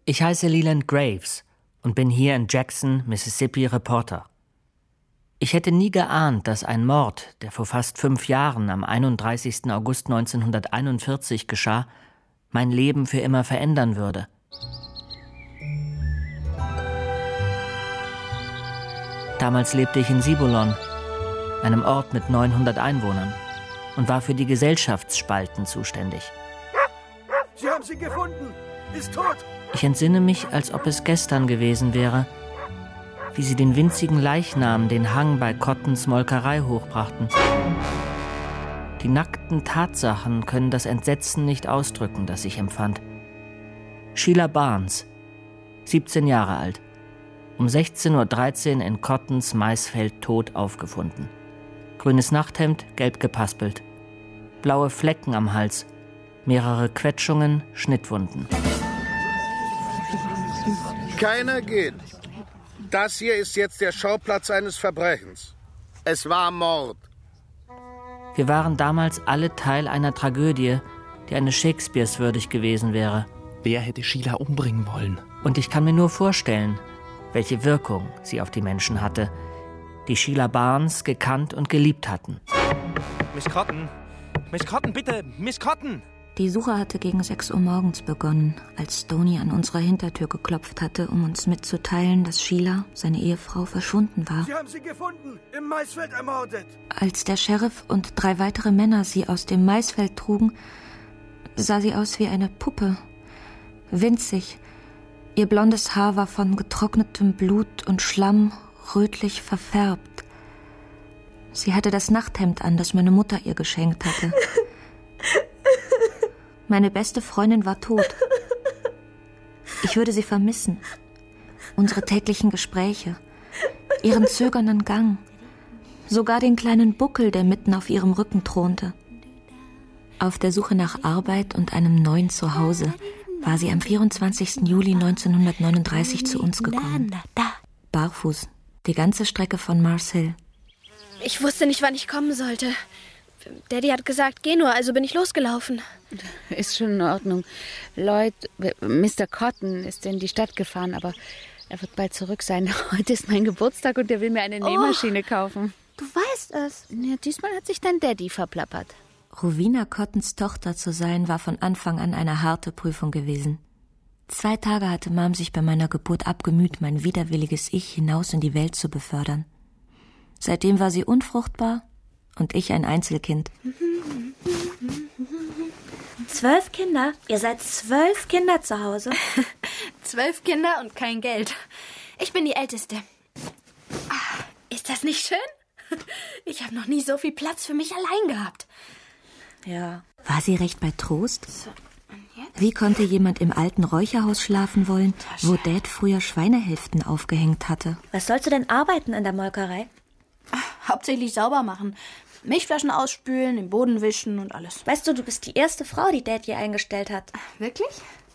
Ich heiße Leland Graves und bin hier in Jackson, Mississippi, Reporter. Ich hätte nie geahnt, dass ein Mord, der vor fast 5 Jahren am 31. August 1941 geschah, mein Leben für immer verändern würde. Damals lebte ich in Zebulon, einem Ort mit 900 Einwohnern, und war für die Gesellschaftsspalten zuständig. Sie haben sie gefunden! Ist tot! Ich entsinne mich, als ob es gestern gewesen wäre, wie sie den winzigen Leichnam den Hang bei Cottons Molkerei hochbrachten. Die nackten Tatsachen können das Entsetzen nicht ausdrücken, das ich empfand. Sheila Barnes, 17 Jahre alt, um 16:13 Uhr in Cottons Maisfeld tot aufgefunden. Grünes Nachthemd, gelb gepaspelt. Blaue Flecken am Hals, mehrere Quetschungen, Schnittwunden. Keiner geht. Das hier ist jetzt der Schauplatz eines Verbrechens. Es war Mord. Wir waren damals alle Teil einer Tragödie, die eines Shakespeares würdig gewesen wäre. Wer hätte Sheila umbringen wollen? Und ich kann mir nur vorstellen, welche Wirkung sie auf die Menschen hatte, die Sheila Barnes gekannt und geliebt hatten. Miss Cotton! Miss Cotton, bitte! Miss Cotton! Die Suche hatte gegen 6 Uhr morgens begonnen, als Stoney an unserer Hintertür geklopft hatte, um uns mitzuteilen, dass Sheila, seine Ehefrau, verschwunden war. Sie haben sie gefunden, im Maisfeld ermordet. Als der Sheriff und 3 weitere Männer sie aus dem Maisfeld trugen, sah sie aus wie eine Puppe. Winzig. Ihr blondes Haar war von getrocknetem Blut und Schlamm rötlich verfärbt. Sie hatte das Nachthemd an, das meine Mutter ihr geschenkt hatte. Meine beste Freundin war tot. Ich würde sie vermissen. Unsere täglichen Gespräche, ihren zögernden Gang, sogar den kleinen Buckel, der mitten auf ihrem Rücken thronte. Auf der Suche nach Arbeit und einem neuen Zuhause war sie am 24. Juli 1939 zu uns gekommen. Barfuß, die ganze Strecke von Mars Hill. Ich wusste nicht, wann ich kommen sollte. Daddy hat gesagt, geh nur, also bin ich losgelaufen. Ist schon in Ordnung. Lloyd, Mr. Cotton ist in die Stadt gefahren, aber er wird bald zurück sein. Heute ist mein Geburtstag und er will mir eine Nähmaschine kaufen. Du weißt es. Ja, diesmal hat sich dein Daddy verplappert. Rowena Cottons Tochter zu sein, war von Anfang an eine harte Prüfung gewesen. 2 Tage hatte Mom sich bei meiner Geburt abgemüht, mein widerwilliges Ich hinaus in die Welt zu befördern. Seitdem war sie unfruchtbar und ich ein Einzelkind. 12 Kinder? Ihr seid 12 Kinder zu Hause? 12 Kinder und kein Geld. Ich bin die Älteste. Ist das nicht schön? Ich habe noch nie so viel Platz für mich allein gehabt. Ja. War sie recht bei Trost? Wie konnte jemand im alten Räucherhaus schlafen wollen, wo Dad früher Schweinehälften aufgehängt hatte? Was sollst du denn arbeiten in der Molkerei? Hauptsächlich sauber machen. Milchflaschen ausspülen, den Boden wischen und alles. Weißt du, du bist die erste Frau, die Dad hier eingestellt hat. Wirklich?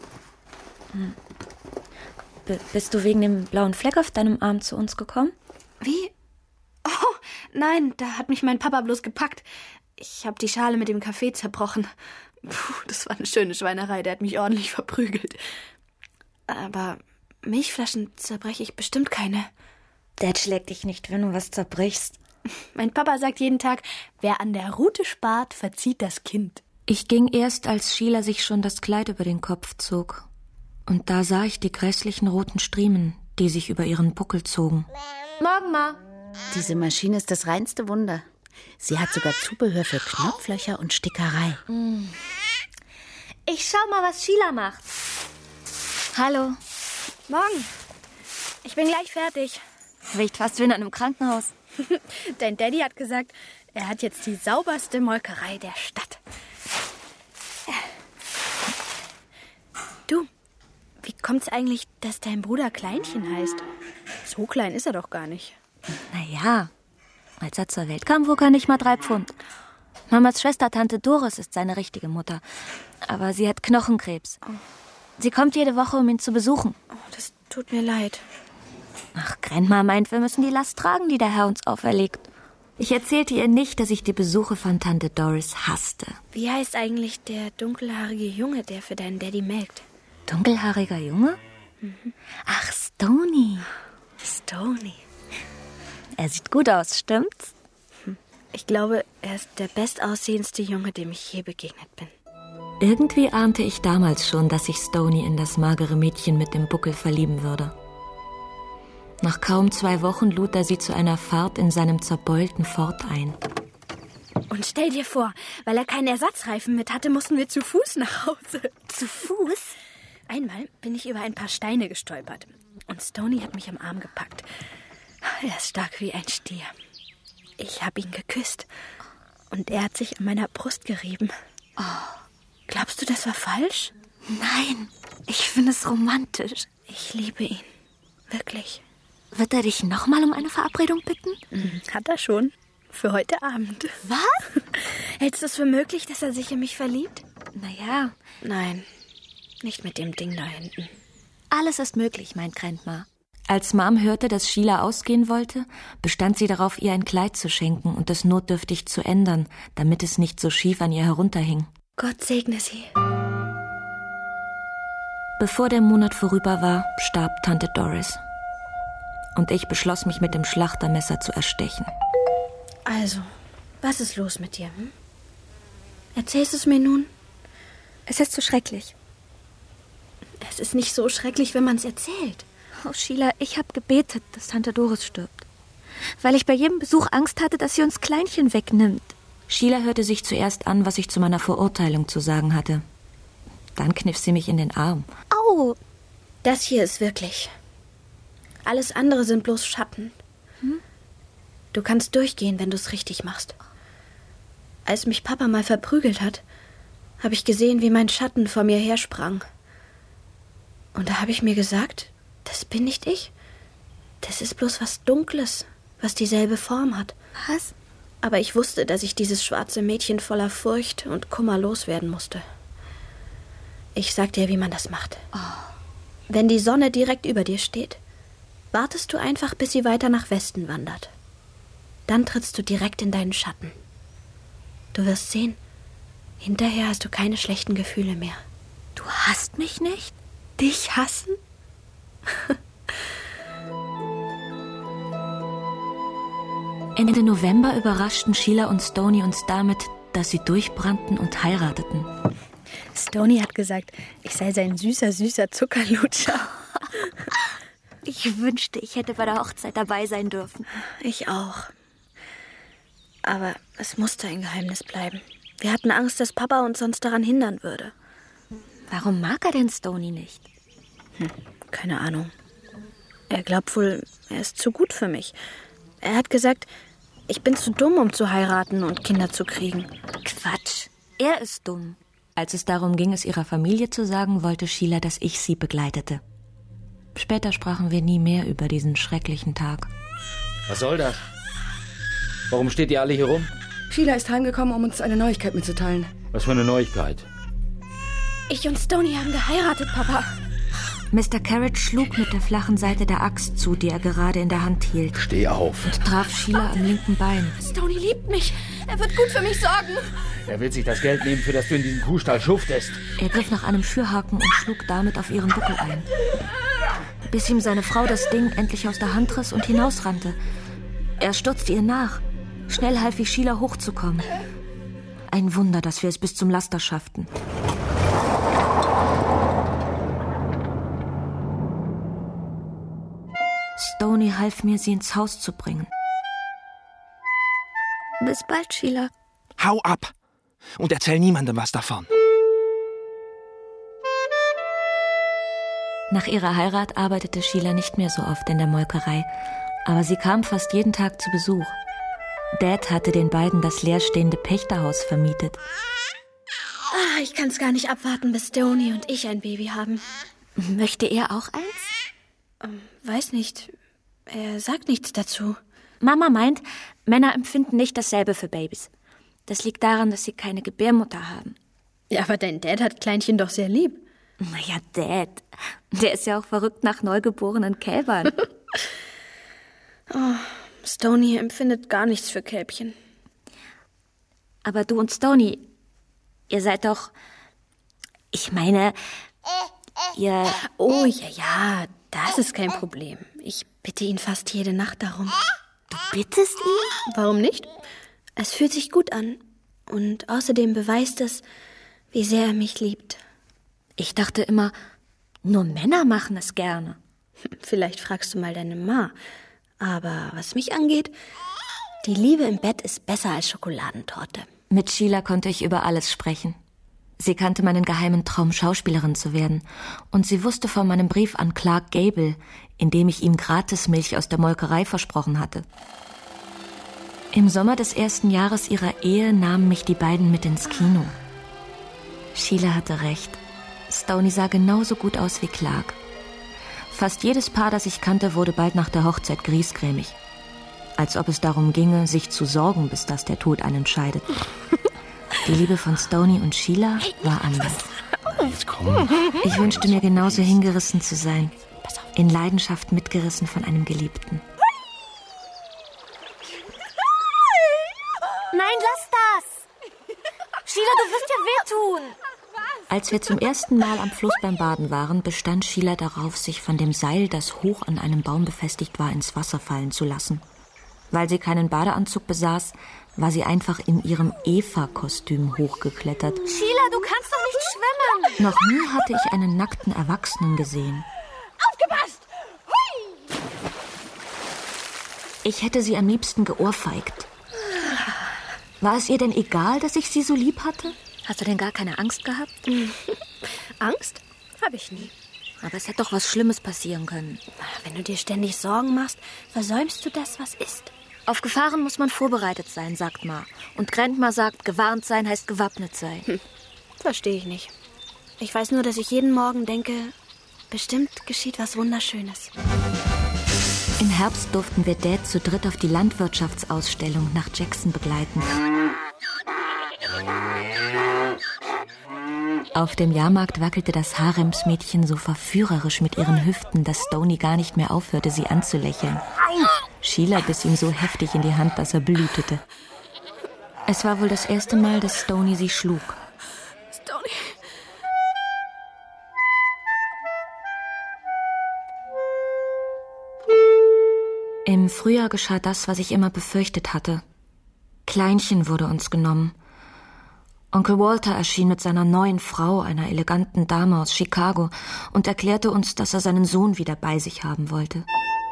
Bist du wegen dem blauen Fleck auf deinem Arm zu uns gekommen? Wie? Oh, nein, da hat mich mein Papa bloß gepackt. Ich habe die Schale mit dem Kaffee zerbrochen. Puh, das war eine schöne Schweinerei, der hat mich ordentlich verprügelt. Aber Milchflaschen zerbreche ich bestimmt keine. Dad schlägt dich nicht, wenn du was zerbrichst. Mein Papa sagt jeden Tag, wer an der Rute spart, verzieht das Kind. Ich ging erst, als Sheila sich schon das Kleid über den Kopf zog. Und da sah ich die grässlichen roten Striemen, die sich über ihren Buckel zogen. Morgen, Ma. Diese Maschine ist das reinste Wunder. Sie hat sogar Zubehör für Knopflöcher und Stickerei. Ich schau mal, was Sheila macht. Hallo. Morgen. Ich bin gleich fertig. Riecht fast wie in einem Krankenhaus. Dein Daddy hat gesagt, er hat jetzt die sauberste Molkerei der Stadt. Du, wie kommt's eigentlich, dass dein Bruder Kleinchen heißt? So klein ist er doch gar nicht. Naja, als er zur Welt kam, wog er nicht mal 3 Pfund. Mamas Schwester Tante Doris ist seine richtige Mutter. Aber sie hat Knochenkrebs. Sie kommt jede Woche, um ihn zu besuchen. Oh, das tut mir leid. Ach, Grandma meint, wir müssen die Last tragen, die der Herr uns auferlegt. Ich erzählte ihr nicht, dass ich die Besuche von Tante Doris hasste. Wie heißt eigentlich der dunkelhaarige Junge, der für deinen Daddy melkt? Dunkelhaariger Junge? Ach, Stony. Stony. Er sieht gut aus, stimmt's? Ich glaube, er ist der bestaussehendste Junge, dem ich je begegnet bin. Irgendwie ahnte ich damals schon, dass sich Stony in das magere Mädchen mit dem Buckel verlieben würde. Nach kaum 2 Wochen lud er sie zu einer Fahrt in seinem zerbeulten Ford ein. Und stell dir vor, weil er keinen Ersatzreifen mit hatte, mussten wir zu Fuß nach Hause. Zu Fuß? Einmal bin ich über ein paar Steine gestolpert und Stony hat mich am Arm gepackt. Er ist stark wie ein Stier. Ich habe ihn geküsst und er hat sich an meiner Brust gerieben. Oh. Glaubst du, das war falsch? Nein, ich finde es romantisch. Ich liebe ihn. Wirklich. Wird er dich nochmal um eine Verabredung bitten? Hat er schon. Für heute Abend. Was? Hältst du es für möglich, dass er sich in mich verliebt? Naja. Nein, nicht mit dem Ding da hinten. Alles ist möglich, meint Grandma. Als Mom hörte, dass Sheila ausgehen wollte, bestand sie darauf, ihr ein Kleid zu schenken und es notdürftig zu ändern, damit es nicht so schief an ihr herunterhing. Gott segne sie. Bevor der Monat vorüber war, starb Tante Doris. Und ich beschloss, mich mit dem Schlachtermesser zu erstechen. Also, was ist los mit dir? Erzählst du es mir nun? Es ist so schrecklich. Es ist nicht so schrecklich, wenn man es erzählt. Oh, Sheila, ich habe gebetet, dass Tante Doris stirbt. Weil ich bei jedem Besuch Angst hatte, dass sie uns Kleinchen wegnimmt. Sheila hörte sich zuerst an, was ich zu meiner Verurteilung zu sagen hatte. Dann kniff sie mich in den Arm. Au! Das hier ist wirklich. Alles andere sind bloß Schatten. Du kannst durchgehen, wenn du es richtig machst. Als mich Papa mal verprügelt hat, habe ich gesehen, wie mein Schatten vor mir hersprang. Und da habe ich mir gesagt, das bin nicht ich. Das ist bloß was Dunkles, was dieselbe Form hat. Was? Aber ich wusste, dass ich dieses schwarze Mädchen voller Furcht und Kummer loswerden musste. Ich sag dir, wie man das macht. Wenn die Sonne direkt über dir steht, wartest du einfach, bis sie weiter nach Westen wandert. Dann trittst du direkt in deinen Schatten. Du wirst sehen, hinterher hast du keine schlechten Gefühle mehr. Du hasst mich nicht? Dich hassen? Ende November überraschten Sheila und Stony uns damit, dass sie durchbrannten und heirateten. Stony hat gesagt, ich sei sein süßer Zuckerlutscher. Ich wünschte, ich hätte bei der Hochzeit dabei sein dürfen. Ich auch. Aber es musste ein Geheimnis bleiben. Wir hatten Angst, dass Papa uns sonst daran hindern würde. Warum mag er denn Stony nicht? Keine Ahnung. Er glaubt wohl, er ist zu gut für mich. Er hat gesagt, ich bin zu dumm, um zu heiraten und Kinder zu kriegen. Quatsch. Er ist dumm. Als es darum ging, es ihrer Familie zu sagen, wollte Sheila, dass ich sie begleitete. Später sprachen wir nie mehr über diesen schrecklichen Tag. Was soll das? Warum steht ihr alle hier rum? Sheila ist heimgekommen, um uns eine Neuigkeit mitzuteilen. Was für eine Neuigkeit? Ich und Stony haben geheiratet, Papa. Mr. Carrot schlug mit der flachen Seite der Axt zu, die er gerade in der Hand hielt. Steh auf. Und traf Sheila am linken Bein. Stony liebt mich. Er wird gut für mich sorgen. Er will sich das Geld nehmen, für das du in diesem Kuhstall schuftest. Er griff nach einem Schürhaken und schlug damit auf ihren Buckel ein. Bis ihm seine Frau das Ding endlich aus der Hand riss und hinausrannte. Er stürzte ihr nach. Schnell half ich Sheila hochzukommen. Ein Wunder, dass wir es bis zum Laster schafften. Stony half mir, sie ins Haus zu bringen. Bis bald, Sheila. Hau ab und erzähl niemandem was davon. Nach ihrer Heirat arbeitete Sheila nicht mehr so oft in der Molkerei, aber sie kam fast jeden Tag zu Besuch. Dad hatte den beiden das leerstehende Pächterhaus vermietet. Ich kann's gar nicht abwarten, bis Stony und ich ein Baby haben. Möchte er auch eins? Weiß nicht. Er sagt nichts dazu. Mama meint, Männer empfinden nicht dasselbe für Babys. Das liegt daran, dass sie keine Gebärmutter haben. Ja, aber dein Dad hat Kleinchen doch sehr lieb. Naja, Dad. Der ist ja auch verrückt nach neugeborenen Kälbern. Stony empfindet gar nichts für Kälbchen. Aber du und Stony, ihr seid doch... Ich meine, Ja. Oh, ja, das ist kein Problem. Ich bitte ihn fast jede Nacht darum. Du bittest ihn? Warum nicht? Es fühlt sich gut an. Und außerdem beweist es, wie sehr er mich liebt. Ich dachte immer, nur Männer machen es gerne. Vielleicht fragst du mal deine Ma. Aber was mich angeht, die Liebe im Bett ist besser als Schokoladentorte. Mit Sheila konnte ich über alles sprechen. Sie kannte meinen geheimen Traum, Schauspielerin zu werden. Und sie wusste von meinem Brief an Clark Gable, in dem ich ihm Gratismilch aus der Molkerei versprochen hatte. Im Sommer des ersten Jahres ihrer Ehe nahmen mich die beiden mit ins Kino. Sheila hatte recht. Stoney sah genauso gut aus wie Clark. Fast jedes Paar, das ich kannte, wurde bald nach der Hochzeit griesgrämig. Als ob es darum ginge, sich zu sorgen, bis dass der Tod einen scheidet. Die Liebe von Stoney und Sheila war anders. Ich wünschte mir genauso hingerissen zu sein, in Leidenschaft mitgerissen von einem Geliebten. Nein, lass das! Sheila, du wirst dir wehtun! Als wir zum ersten Mal am Fluss beim Baden waren, bestand Sheila darauf, sich von dem Seil, das hoch an einem Baum befestigt war, ins Wasser fallen zu lassen. Weil sie keinen Badeanzug besaß, war sie einfach in ihrem Eva-Kostüm hochgeklettert. Sheila, du kannst doch nicht schwimmen! Noch nie hatte ich einen nackten Erwachsenen gesehen. Aufgepasst! Hui! Ich hätte sie am liebsten geohrfeigt. War es ihr denn egal, dass ich sie so lieb hatte? Hast du denn gar keine Angst gehabt? Angst? Habe ich nie. Aber es hätte doch was Schlimmes passieren können. Wenn du dir ständig Sorgen machst, versäumst du das, was ist. Auf Gefahren muss man vorbereitet sein, sagt Ma. Und Grandma sagt, gewarnt sein heißt gewappnet sein. Verstehe ich nicht. Ich weiß nur, dass ich jeden Morgen denke, bestimmt geschieht was Wunderschönes. Im Herbst durften wir Dad zu dritt auf die Landwirtschaftsausstellung nach Jackson begleiten. Auf dem Jahrmarkt wackelte das Haremsmädchen so verführerisch mit ihren Hüften, dass Stoney gar nicht mehr aufhörte, sie anzulächeln. Sheila biss ihm so heftig in die Hand, dass er blutete. Es war wohl das erste Mal, dass Stoney sie schlug. Stoney. Im Frühjahr geschah das, was ich immer befürchtet hatte. Kleinchen wurde uns genommen. Onkel Walter erschien mit seiner neuen Frau, einer eleganten Dame aus Chicago, und erklärte uns, dass er seinen Sohn wieder bei sich haben wollte.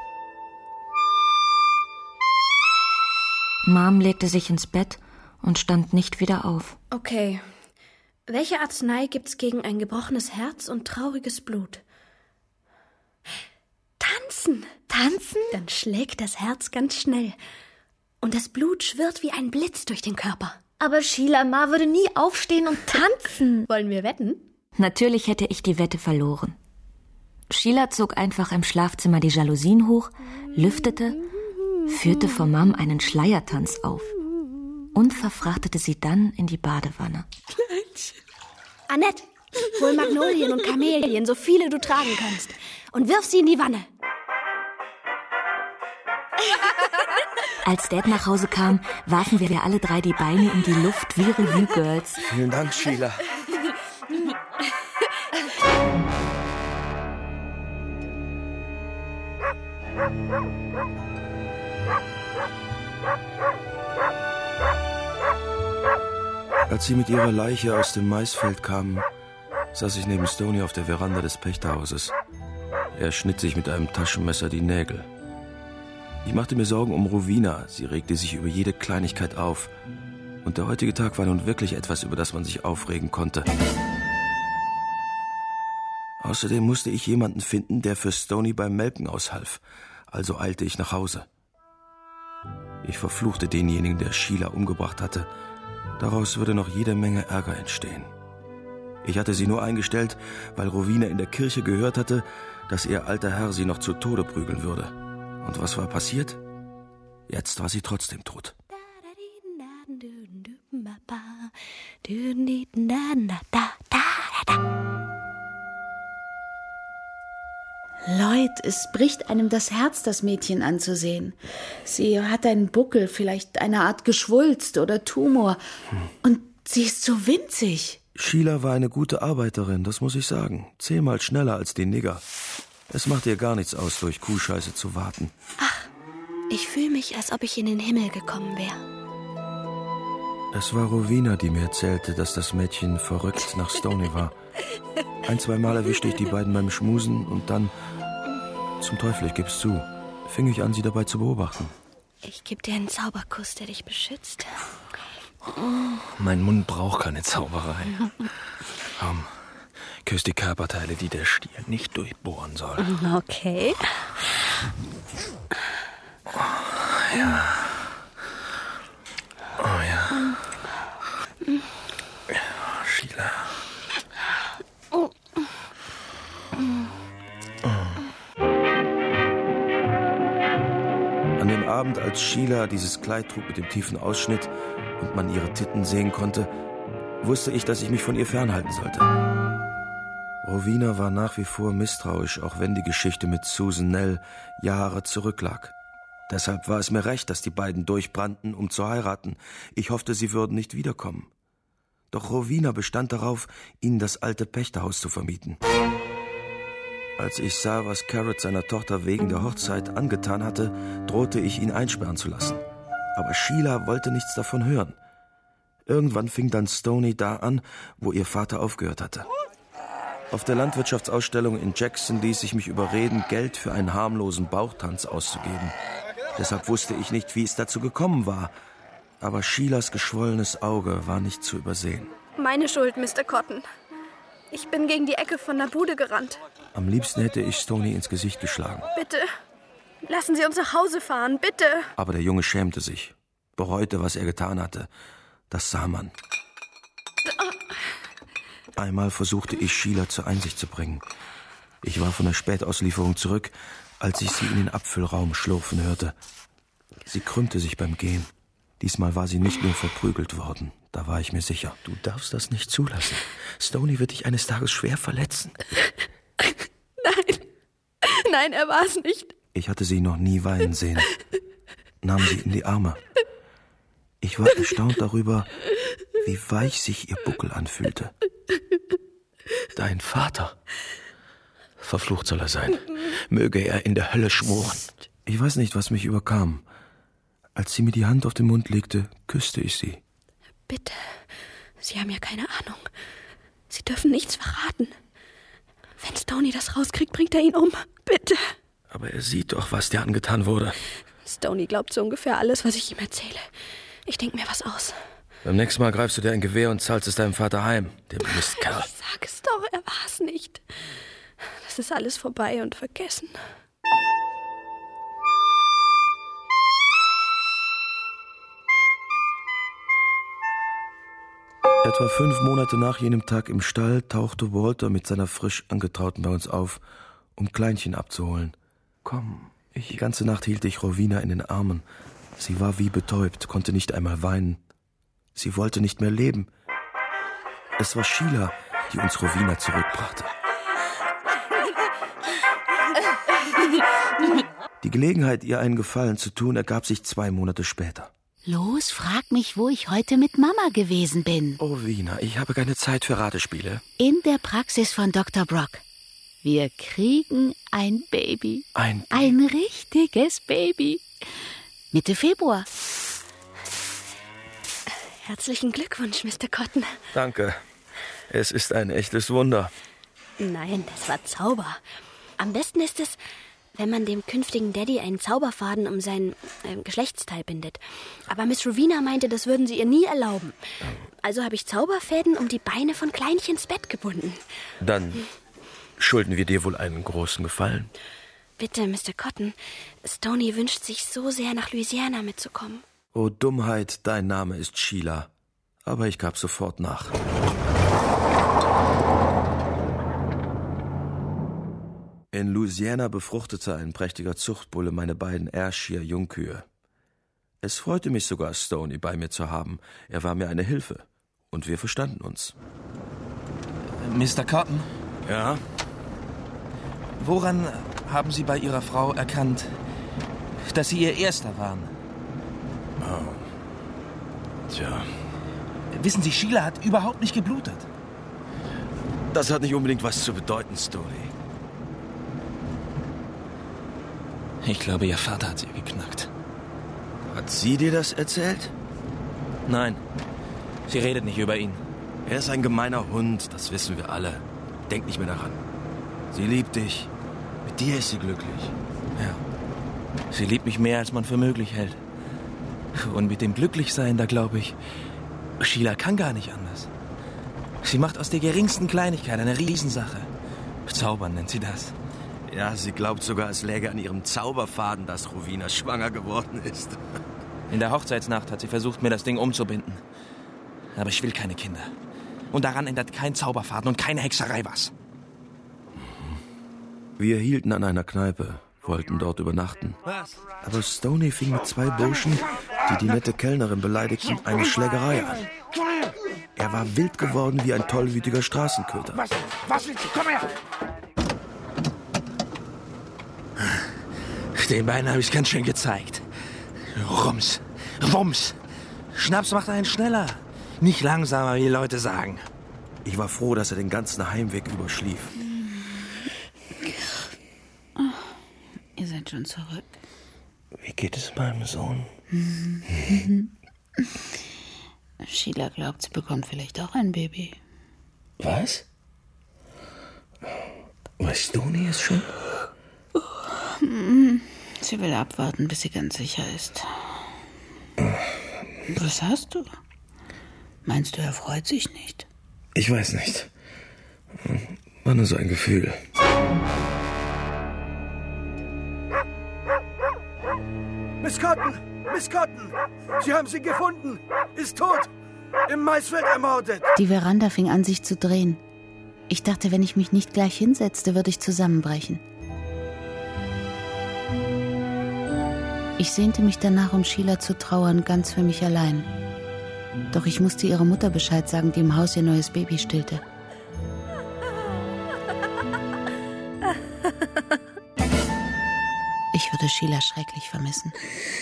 Mom legte sich ins Bett und stand nicht wieder auf. Okay. Welche Arznei gibt's gegen ein gebrochenes Herz und trauriges Blut? Tanzen! Tanzen? Dann schlägt das Herz ganz schnell. Und das Blut schwirrt wie ein Blitz durch den Körper. Aber Sheila, Ma würde nie aufstehen und tanzen. Wollen wir wetten? Natürlich hätte ich die Wette verloren. Sheila zog einfach im Schlafzimmer die Jalousien hoch, lüftete, führte vor Mom einen Schleiertanz auf und verfrachtete sie dann in die Badewanne. Annette, hol Magnolien und Kamelien, so viele du tragen kannst, und wirf sie in die Wanne. Als Dad nach Hause kam, warfen wir alle drei die Beine in die Luft wie Revue-Girls. Vielen Dank, Sheila. Als sie mit ihrer Leiche aus dem Maisfeld kamen, saß ich neben Stoney auf der Veranda des Pächterhauses. Er schnitt sich mit einem Taschenmesser die Nägel. Ich machte mir Sorgen um Rowena. Sie regte sich über jede Kleinigkeit auf. Und der heutige Tag war nun wirklich etwas, über das man sich aufregen konnte. Außerdem musste ich jemanden finden, der für Stoney beim Melken aushalf. Also eilte ich nach Hause. Ich verfluchte denjenigen, der Sheila umgebracht hatte. Daraus würde noch jede Menge Ärger entstehen. Ich hatte sie nur eingestellt, weil Rowena in der Kirche gehört hatte, dass ihr alter Herr sie noch zu Tode prügeln würde. Und was war passiert? Jetzt war sie trotzdem tot. Lloyd, es bricht einem das Herz, das Mädchen anzusehen. Sie hat einen Buckel, vielleicht eine Art Geschwulst oder Tumor. Und sie ist so winzig. Sheila war eine gute Arbeiterin, das muss ich sagen. 10-mal schneller als die Nigger. Es macht ihr gar nichts aus, durch Kuhscheiße zu warten. Ach, ich fühle mich, als ob ich in den Himmel gekommen wäre. Es war Rowena, die mir erzählte, dass das Mädchen verrückt nach Stoney war. 1-2 Mal erwischte ich die beiden beim Schmusen und dann, zum Teufel, ich geb's zu, fing ich an, sie dabei zu beobachten. Ich gebe dir einen Zauberkuss, der dich beschützt. Mein Mund braucht keine Zauberei. Komm, küss die Körperteile, die der Stier nicht durchbohren soll. Okay. Oh ja. Oh ja. Sheila. An dem Abend, als Sheila dieses Kleid trug mit dem tiefen Ausschnitt und man ihre Titten sehen konnte, wusste ich, dass ich mich von ihr fernhalten sollte. Rowena war nach wie vor misstrauisch, auch wenn die Geschichte mit Susan Nell Jahre zurücklag. Deshalb war es mir recht, dass die beiden durchbrannten, um zu heiraten. Ich hoffte, sie würden nicht wiederkommen. Doch Rowena bestand darauf, ihnen das alte Pächterhaus zu vermieten. Als ich sah, was Carrot seiner Tochter wegen der Hochzeit angetan hatte, drohte ich, ihn einsperren zu lassen. Aber Sheila wollte nichts davon hören. Irgendwann fing dann Stoney da an, wo ihr Vater aufgehört hatte. Auf der Landwirtschaftsausstellung in Jackson ließ ich mich überreden, Geld für einen harmlosen Bauchtanz auszugeben. Deshalb wusste ich nicht, wie es dazu gekommen war. Aber Sheilas geschwollenes Auge war nicht zu übersehen. Meine Schuld, Mr. Cotton. Ich bin gegen die Ecke von der Bude gerannt. Am liebsten hätte ich Stoney ins Gesicht geschlagen. Bitte, lassen Sie uns nach Hause fahren, bitte. Aber der Junge schämte sich, bereute, was er getan hatte. Das sah man. Einmal versuchte ich, Sheila zur Einsicht zu bringen. Ich war von der Spätauslieferung zurück, als ich sie in den Abfüllraum schlurfen hörte. Sie krümmte sich beim Gehen. Diesmal war sie nicht nur verprügelt worden, da war ich mir sicher. Du darfst das nicht zulassen. Stoney wird dich eines Tages schwer verletzen. Nein, er war es nicht. Ich hatte sie noch nie weinen sehen. Nahm sie in die Arme. Ich war erstaunt darüber, wie weich sich ihr Buckel anfühlte. Dein Vater. Verflucht soll er sein. Möge er in der Hölle schmoren. Ich weiß nicht, was mich überkam. Als sie mir die Hand auf den Mund legte, küsste ich sie. Bitte, Sie haben ja keine Ahnung. Sie dürfen nichts verraten. Wenn Stoney das rauskriegt, bringt er ihn um. Bitte. Aber er sieht doch, was dir angetan wurde. Stoney glaubt so ungefähr alles, was ich ihm erzähle. Ich denke mir was aus. Beim nächsten Mal greifst du dir ein Gewehr und zahlst es deinem Vater heim, dem Mistkerl. Sag es doch, er war es nicht. Das ist alles vorbei und vergessen. Etwa 5 Monate nach jenem Tag im Stall tauchte Walter mit seiner frisch Angetrauten bei uns auf, um Kleinchen abzuholen. Komm, Die ganze Nacht hielt ich Rowena in den Armen. Sie war wie betäubt, konnte nicht einmal weinen. Sie wollte nicht mehr leben. Es war Sheila, die uns Rowena zurückbrachte. Die Gelegenheit, ihr einen Gefallen zu tun, ergab sich 2 Monate später. Los, frag mich, wo ich heute mit Mama gewesen bin. Oh, Wiener, ich habe keine Zeit für Ratespiele. In der Praxis von Dr. Brock. Wir kriegen ein Baby. Ein richtiges Baby. Mitte Februar. Herzlichen Glückwunsch, Mr. Cotton. Danke. Es ist ein echtes Wunder. Nein, das war Zauber. Am besten ist es, wenn man dem künftigen Daddy einen Zauberfaden um sein Geschlechtsteil bindet. Aber Miss Rowena meinte, das würden sie ihr nie erlauben. Also habe ich Zauberfäden um die Beine von Kleinchens Bett gebunden. Dann schulden wir dir wohl einen großen Gefallen. Bitte, Mr. Cotton. Stoney wünscht sich so sehr, nach Louisiana mitzukommen. Oh Dummheit, dein Name ist Sheila. Aber ich gab sofort nach. In Louisiana befruchtete ein prächtiger Zuchtbulle meine beiden Ayrshire Jungkühe. Es freute mich sogar, Stoney bei mir zu haben. Er war mir eine Hilfe. Und wir verstanden uns. Mr. Cotton? Ja? Woran haben Sie bei Ihrer Frau erkannt, dass Sie ihr Erster waren? Oh. Tja. Wissen Sie, Sheila hat überhaupt nicht geblutet. Das hat nicht unbedingt was zu bedeuten, Stoney. Ich glaube, ihr Vater hat sie geknackt. Hat sie dir das erzählt? Nein, sie redet nicht über ihn. Er ist ein gemeiner Hund, das wissen wir alle. Denk nicht mehr daran. Sie liebt dich. Mit dir ist sie glücklich. Ja, sie liebt mich mehr, als man für möglich hält. Und mit dem Glücklichsein, da glaube ich, Sheila kann gar nicht anders. Sie macht aus der geringsten Kleinigkeit eine Riesensache. Zaubern nennt sie das. Ja, sie glaubt sogar, es läge an ihrem Zauberfaden, dass Rowena schwanger geworden ist. In der Hochzeitsnacht hat sie versucht, mir das Ding umzubinden. Aber ich will keine Kinder. Und daran ändert kein Zauberfaden und keine Hexerei was. Wir hielten an einer Kneipe, wollten dort übernachten. Aber Stoney fing mit 2 Burschen, die die nette Kellnerin beleidigten, eine Schlägerei an. Er war wild geworden wie ein tollwütiger Straßenköter. Was willst du? Komm her! Den beiden habe ich ganz schön gezeigt. Rums, Wumms. Schnaps macht einen schneller. Nicht langsamer, wie die Leute sagen. Ich war froh, dass er den ganzen Heimweg überschlief. Oh, ihr seid schon zurück. Wie geht es meinem Sohn? Sheila glaubt, sie bekommt vielleicht auch ein Baby. Was? Weiß Stoney es schon? Sie will abwarten, bis sie ganz sicher ist. Was hast du? Meinst du, er freut sich nicht? Ich weiß nicht. War nur so ein Gefühl. Miss Cotton! Miss Cotton! Sie haben sie gefunden! Ist tot! Im Maisfeld ermordet! Die Veranda fing an, sich zu drehen. Ich dachte, wenn ich mich nicht gleich hinsetzte, würde ich zusammenbrechen. Ich sehnte mich danach, um Sheila zu trauern, ganz für mich allein. Doch ich musste ihrer Mutter Bescheid sagen, die im Haus ihr neues Baby stillte. Ich würde Sheila schrecklich vermissen.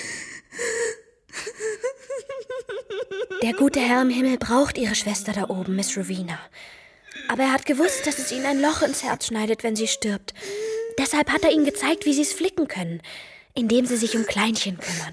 Der gute Herr im Himmel braucht Ihre Schwester da oben, Miss Rowena. Aber er hat gewusst, dass es Ihnen ein Loch ins Herz schneidet, wenn sie stirbt. Deshalb hat er Ihnen gezeigt, wie Sie es flicken können, indem Sie sich um Kleinchen kümmern.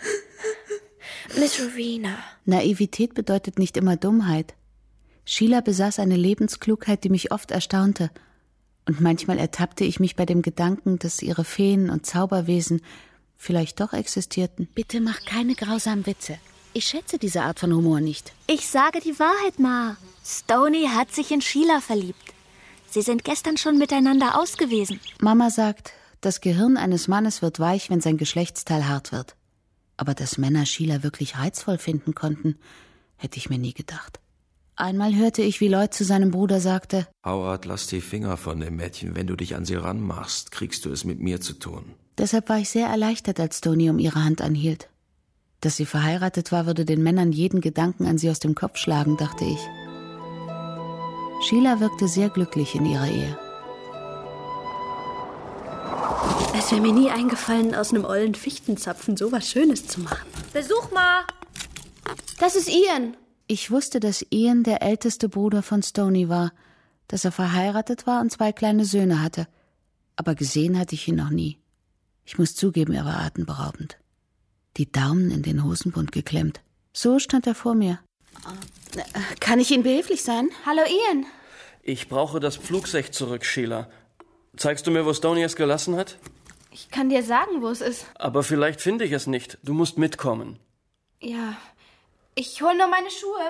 Miss Rowena. Naivität bedeutet nicht immer Dummheit. Sheila besaß eine Lebensklugheit, die mich oft erstaunte. Und manchmal ertappte ich mich bei dem Gedanken, dass ihre Feen und Zauberwesen vielleicht doch existierten. Bitte mach keine grausamen Witze. Ich schätze diese Art von Humor nicht. Ich sage die Wahrheit, Ma. Stoney hat sich in Sheila verliebt. Sie sind gestern schon miteinander aus gewesen. Mama sagt, das Gehirn eines Mannes wird weich, wenn sein Geschlechtsteil hart wird. Aber dass Männer Sheila wirklich reizvoll finden konnten, hätte ich mir nie gedacht. Einmal hörte ich, wie Lloyd zu seinem Bruder sagte: Howard, lass die Finger von dem Mädchen. Wenn du dich an sie ranmachst, kriegst du es mit mir zu tun. Deshalb war ich sehr erleichtert, als Stoney um ihre Hand anhielt. Dass sie verheiratet war, würde den Männern jeden Gedanken an sie aus dem Kopf schlagen, dachte ich. Sheila wirkte sehr glücklich in ihrer Ehe. Es wäre mir nie eingefallen, aus einem ollen Fichtenzapfen so was Schönes zu machen. Besuch mal! Das ist Ian. Ich wusste, dass Ian der älteste Bruder von Stoney war, dass er verheiratet war und 2 kleine Söhne hatte. Aber gesehen hatte ich ihn noch nie. Ich muss zugeben, er war atemberaubend. Die Daumen in den Hosenbund geklemmt. So stand er vor mir. Kann ich Ihnen behilflich sein? Hallo, Ian. Ich brauche das Pflugsecht zurück, Sheila. Zeigst du mir, wo Stoney es gelassen hat? Ich kann dir sagen, wo es ist. Aber vielleicht finde ich es nicht. Du musst mitkommen. Ja, ich hole nur meine Schuhe.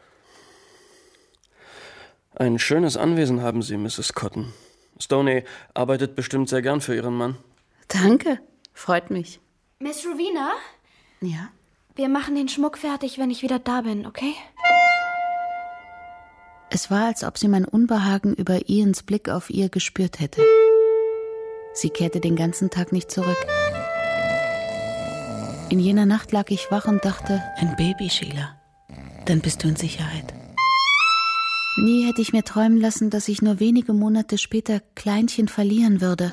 Ein schönes Anwesen haben Sie, Mrs. Cotton. Stoney arbeitet bestimmt sehr gern für Ihren Mann. Danke, freut mich. Miss Rowena? Ja? Wir machen den Schmuck fertig, wenn ich wieder da bin, okay? Es war, als ob sie mein Unbehagen über Ians Blick auf ihr gespürt hätte. Sie kehrte den ganzen Tag nicht zurück. In jener Nacht lag ich wach und dachte: Ein Baby, Sheila. Dann bist du in Sicherheit. Nie hätte ich mir träumen lassen, dass ich nur wenige Monate später Kleinchen verlieren würde.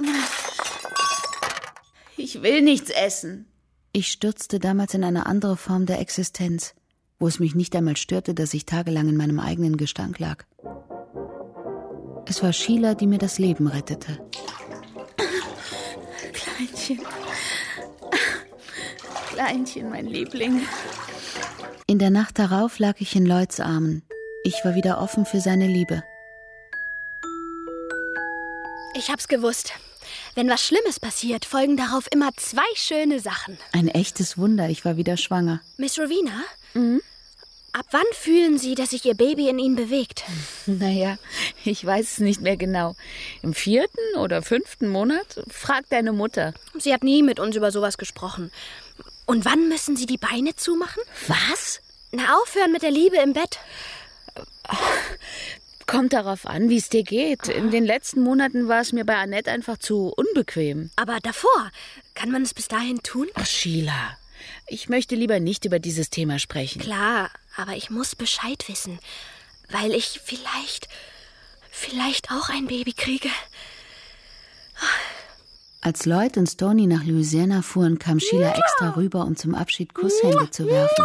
Ich will nichts essen. Ich stürzte damals in eine andere Form der Existenz, wo es mich nicht einmal störte, dass ich tagelang in meinem eigenen Gestank lag. Es war Sheila, die mir das Leben rettete. Kleinchen, mein Liebling. In der Nacht darauf lag ich in Lloyds Armen. Ich war wieder offen für seine Liebe. Ich hab's gewusst. Wenn was Schlimmes passiert, folgen darauf immer 2 schöne Sachen. Ein echtes Wunder, ich war wieder schwanger. Miss Rowena? Ab wann fühlen Sie, dass sich Ihr Baby in Ihnen bewegt? Naja, ich weiß es nicht mehr genau. Im 4. oder 5. Monat? Frag deine Mutter. Sie hat nie mit uns über sowas gesprochen. Und wann müssen Sie die Beine zumachen? Was? Na, aufhören mit der Liebe im Bett. Kommt darauf an, wie es dir geht. In den letzten Monaten war es mir bei Annette einfach zu unbequem. Aber davor, kann man es bis dahin tun? Ach, Sheila, ich möchte lieber nicht über dieses Thema sprechen. Klar, aber ich muss Bescheid wissen, weil ich vielleicht auch ein Baby kriege. Als Lloyd und Stoney nach Louisiana fuhren, kam Sheila extra rüber, um zum Abschied Kusshände zu werfen.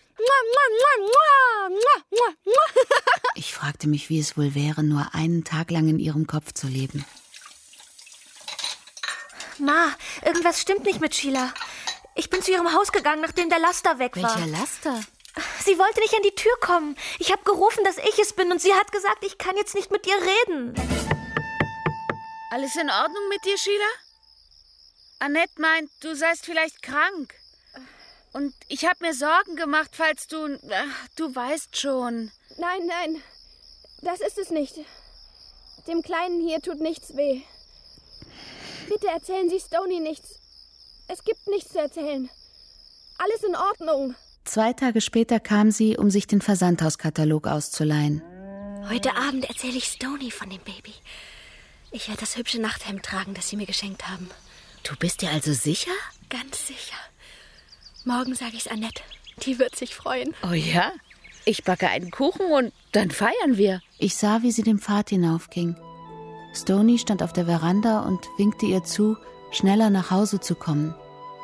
Ich fragte mich, wie es wohl wäre, nur einen Tag lang in ihrem Kopf zu leben. Ma, irgendwas stimmt nicht mit Sheila. Ich bin zu ihrem Haus gegangen, nachdem der Laster weg war. Welcher Laster? Sie wollte nicht an die Tür kommen. Ich habe gerufen, dass ich es bin, und sie hat gesagt, ich kann jetzt nicht mit ihr reden. Alles in Ordnung mit dir, Sheila? Annette meint, du seist vielleicht krank. Und ich habe mir Sorgen gemacht, falls du... du weißt schon. Nein, das ist es nicht. Dem Kleinen hier tut nichts weh. Bitte erzählen Sie Stoney nichts. Es gibt nichts zu erzählen. Alles in Ordnung. 2 Tage später kam sie, um sich den Versandhauskatalog auszuleihen. Heute Abend erzähle ich Stoney von dem Baby. Ich werde das hübsche Nachthemd tragen, das Sie mir geschenkt haben. Du bist dir also sicher? Ganz sicher. Morgen sage ich's Annette. Die wird sich freuen. Oh ja? Ich backe einen Kuchen und dann feiern wir. Ich sah, wie sie den Pfad hinaufging. Stoney stand auf der Veranda und winkte ihr zu, schneller nach Hause zu kommen.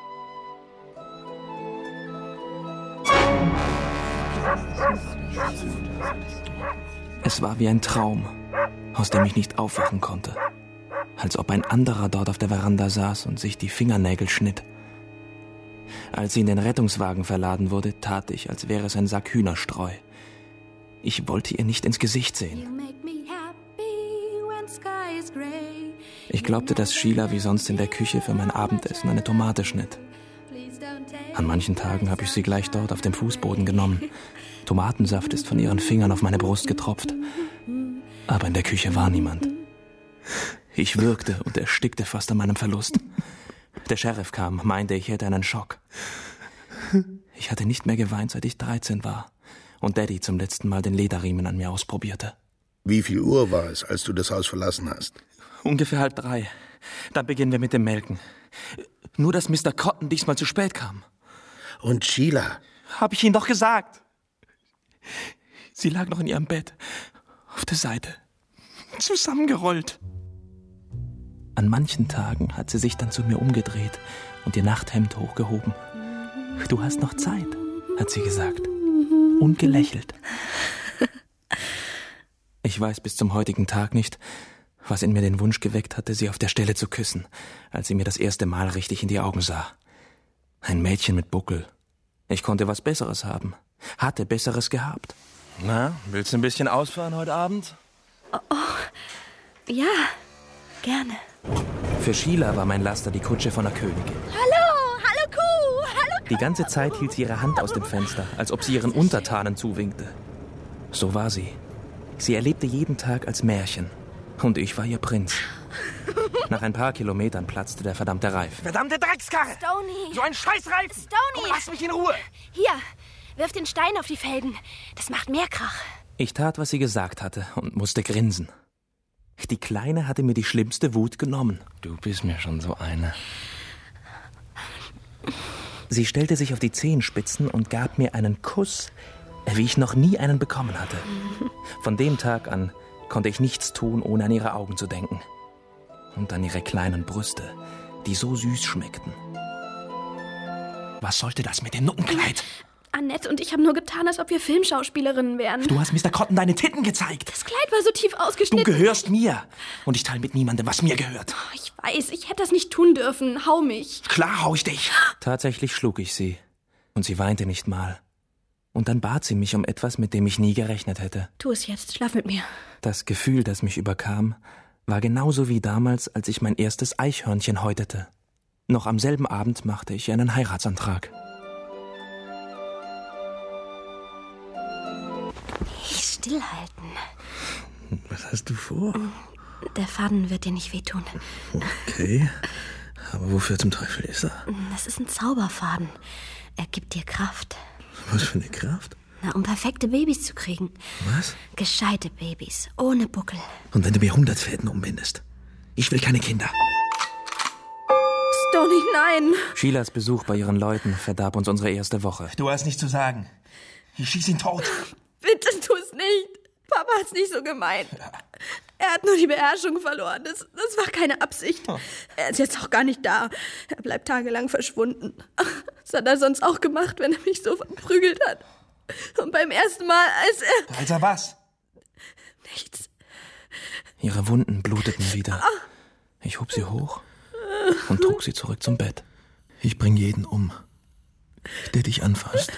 Es war wie ein Traum, aus dem ich nicht aufwachen konnte. Als ob ein anderer dort auf der Veranda saß und sich die Fingernägel schnitt. Als sie in den Rettungswagen verladen wurde, tat ich, als wäre es ein Sack Hühnerstreu. Ich wollte ihr nicht ins Gesicht sehen. Ich glaubte, dass Sheila wie sonst in der Küche für mein Abendessen eine Tomate schnitt. An manchen Tagen habe ich sie gleich dort auf dem Fußboden genommen. Tomatensaft ist von ihren Fingern auf meine Brust getropft. Aber in der Küche war niemand. Ich würgte und erstickte fast an meinem Verlust. Der Sheriff kam, meinte, ich hätte einen Schock. Ich hatte nicht mehr geweint, seit ich 13 war. Und Daddy zum letzten Mal den Lederriemen an mir ausprobierte. Wie viel Uhr war es, als du das Haus verlassen hast? Ungefähr 2:30. Dann beginnen wir mit dem Melken. Nur, dass Mr. Cotton diesmal zu spät kam. Und Sheila? Hab ich Ihnen doch gesagt. Sie lag noch in ihrem Bett, auf der Seite, zusammengerollt. An manchen Tagen hat sie sich dann zu mir umgedreht und ihr Nachthemd hochgehoben. Du hast noch Zeit, hat sie gesagt. Und gelächelt. Ich weiß bis zum heutigen Tag nicht, was in mir den Wunsch geweckt hatte, sie auf der Stelle zu küssen, als sie mir das erste Mal richtig in die Augen sah. Ein Mädchen mit Buckel. Ich konnte was Besseres haben. Hatte Besseres gehabt. Na, willst du ein bisschen ausfahren heute Abend? Oh, ja, gerne. Für Sheila war mein Laster die Kutsche von der Königin. Hallo Kuh, Die ganze Zeit hielt sie ihre Hand aus dem Fenster, als ob sie ihren Untertanen zuwinkte. So war sie. Sie erlebte jeden Tag als Märchen. Und ich war ihr Prinz. Nach ein paar Kilometern platzte der verdammte Reifen. Verdammte Dreckskarre! Stoney! So ein Scheißreifen! Stoney! Komm, lass mich in Ruhe! Hier, wirf den Stein auf die Felgen. Das macht mehr Krach. Ich tat, was sie gesagt hatte und musste grinsen. Die Kleine hatte mir die schlimmste Wut genommen. Du bist mir schon so eine. Sie stellte sich auf die Zehenspitzen und gab mir einen Kuss, wie ich noch nie einen bekommen hatte. Von dem Tag an konnte ich nichts tun, ohne an ihre Augen zu denken. Und an ihre kleinen Brüste, die so süß schmeckten. Was sollte das mit dem Nuttenkleid? Annette und ich haben nur getan, als ob wir Filmschauspielerinnen wären. Du hast Mr. Cotton deine Titten gezeigt. Das Kleid war so tief ausgeschnitten. Du gehörst mir. Und ich teile mit niemandem, was mir gehört. Ich weiß, ich hätte das nicht tun dürfen. Hau mich. Klar hau ich dich. Tatsächlich schlug ich sie. Und sie weinte nicht mal. Und dann bat sie mich um etwas, mit dem ich nie gerechnet hätte. Tu es jetzt. Schlaf mit mir. Das Gefühl, das mich überkam, war genauso wie damals, als ich mein erstes Eichhörnchen häutete. Noch am selben Abend machte ich einen Heiratsantrag. Stillhalten. Was hast du vor? Der Faden wird dir nicht wehtun. Okay, aber wofür zum Teufel ist er? Das ist ein Zauberfaden. Er gibt dir Kraft. Was für eine Kraft? Na, um perfekte Babys zu kriegen. Was? Gescheite Babys, ohne Buckel. Und wenn du mir 100 Fäden umbindest? Ich will keine Kinder. Stoney, nein! Sheilas Besuch bei ihren Leuten verdarb uns unsere erste Woche. Du hast nichts zu sagen. Ich schieß ihn tot. Bitte tu's nicht. Papa hat's nicht so gemeint. Er hat nur die Beherrschung verloren. Das war keine Absicht. Er ist jetzt auch gar nicht da. Er bleibt tagelang verschwunden. Das hat er sonst auch gemacht, wenn er mich so verprügelt hat. Und beim ersten Mal, Als er was? Nichts. Ihre Wunden bluteten wieder. Ich hob sie hoch und trug sie zurück zum Bett. Ich bring jeden um, der dich anfasst.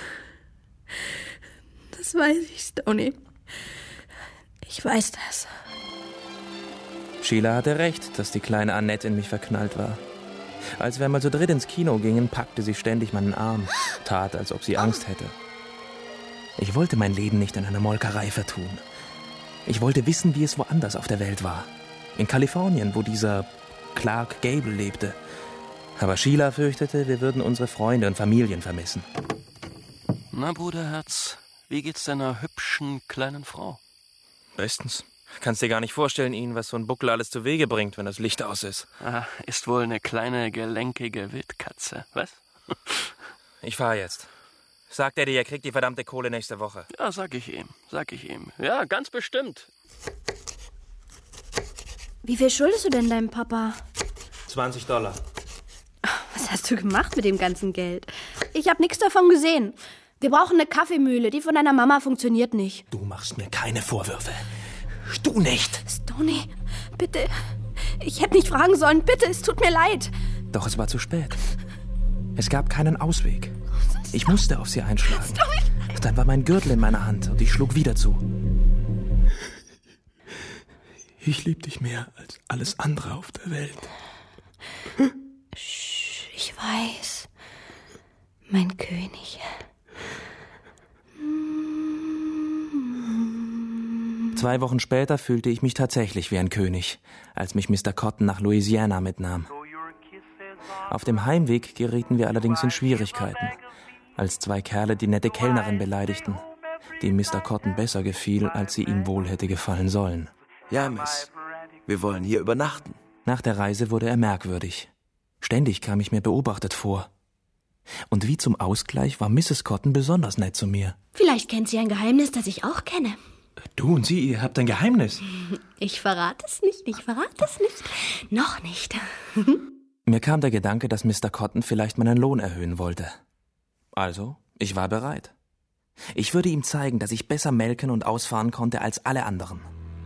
Das weiß ich, Stoney. Ich weiß das. Sheila hatte recht, dass die kleine Annette in mich verknallt war. Als wir einmal zu dritt ins Kino gingen, packte sie ständig meinen Arm, tat, als ob sie Angst hätte. Ich wollte mein Leben nicht in einer Molkerei vertun. Ich wollte wissen, wie es woanders auf der Welt war. In Kalifornien, wo dieser Clark Gable lebte. Aber Sheila fürchtete, wir würden unsere Freunde und Familien vermissen. Na, Bruderherz, wie geht's deiner hübschen kleinen Frau? Bestens. Kannst dir gar nicht vorstellen, Ihnen, was so ein Buckel alles zu Wege bringt, wenn das Licht aus ist. Ist wohl eine kleine, gelenkige Wildkatze, was? Ich fahr jetzt. Sagt er dir, er kriegt die verdammte Kohle nächste Woche. Ja, sag ich ihm. Ja, ganz bestimmt. Wie viel schuldest du denn deinem Papa? $20. Was hast du gemacht mit dem ganzen Geld? Ich habe nichts davon gesehen. Wir brauchen eine Kaffeemühle. Die von deiner Mama funktioniert nicht. Du machst mir keine Vorwürfe. Du nicht. Stoney, bitte. Ich hätte nicht fragen sollen. Bitte, es tut mir leid. Doch es war zu spät. Es gab keinen Ausweg. Ich musste auf sie einschlagen. Dann war mein Gürtel in meiner Hand und ich schlug wieder zu. Ich lieb dich mehr als alles andere auf der Welt. Ich weiß. Mein König. 2 Wochen später fühlte ich mich tatsächlich wie ein König, als mich Mr. Cotton nach Louisiana mitnahm. Auf dem Heimweg gerieten wir allerdings in Schwierigkeiten, als 2 Kerle die nette Kellnerin beleidigten, die Mr. Cotton besser gefiel, als sie ihm wohl hätte gefallen sollen. Ja, Miss. Wir wollen hier übernachten. Nach der Reise wurde er merkwürdig. Ständig kam ich mir beobachtet vor. Und wie zum Ausgleich war Mrs. Cotton besonders nett zu mir. Vielleicht kennt sie ein Geheimnis, das ich auch kenne. Du und sie, ihr habt ein Geheimnis. Ich verrate es nicht. Noch nicht. Mir kam der Gedanke, dass Mr. Cotton vielleicht meinen Lohn erhöhen wollte. Also, ich war bereit. Ich würde ihm zeigen, dass ich besser melken und ausfahren konnte als alle anderen.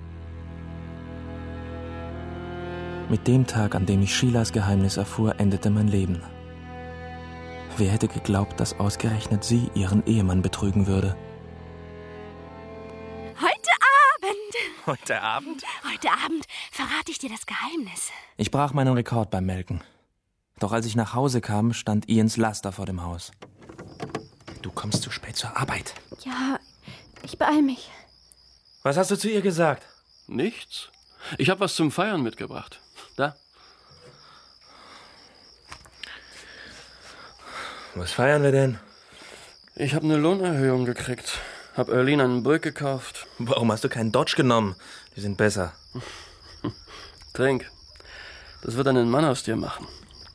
Mit dem Tag, an dem ich Sheilas Geheimnis erfuhr, endete mein Leben. Wer hätte geglaubt, dass ausgerechnet sie ihren Ehemann betrügen würde? Heute Abend? Heute Abend verrate ich dir das Geheimnis. Ich brach meinen Rekord beim Melken. Doch als ich nach Hause kam, stand Ians Laster vor dem Haus. Du kommst zu spät zur Arbeit. Ja, ich beeil mich. Was hast du zu ihr gesagt? Nichts. Ich habe was zum Feiern mitgebracht. Da. Was feiern wir denn? Ich habe eine Lohnerhöhung gekriegt. Hab Erlin einen Buick gekauft. Warum hast du keinen Dodge genommen? Die sind besser. Trink. Das wird einen Mann aus dir machen.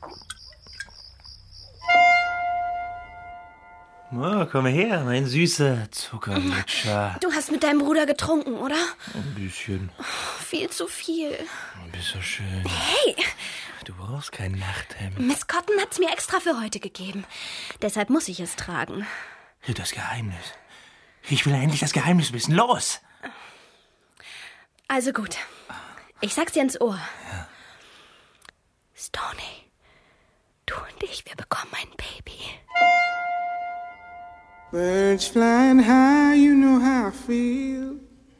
Oh, komm her, mein süßer Zuckerlutscher. Du hast mit deinem Bruder getrunken, oder? Ein bisschen. Viel zu viel. Du bist so schön. Hey! Du brauchst kein Nachthemd. Miss Cotton hat's mir extra für heute gegeben. Deshalb muss ich es tragen. Das Geheimnis. Ich will endlich das Geheimnis wissen. Los! Also gut. Ich sag's dir ins Ohr. Ja. Stoney, du und ich, wir bekommen ein Baby. Birds flying high, you know how I feel.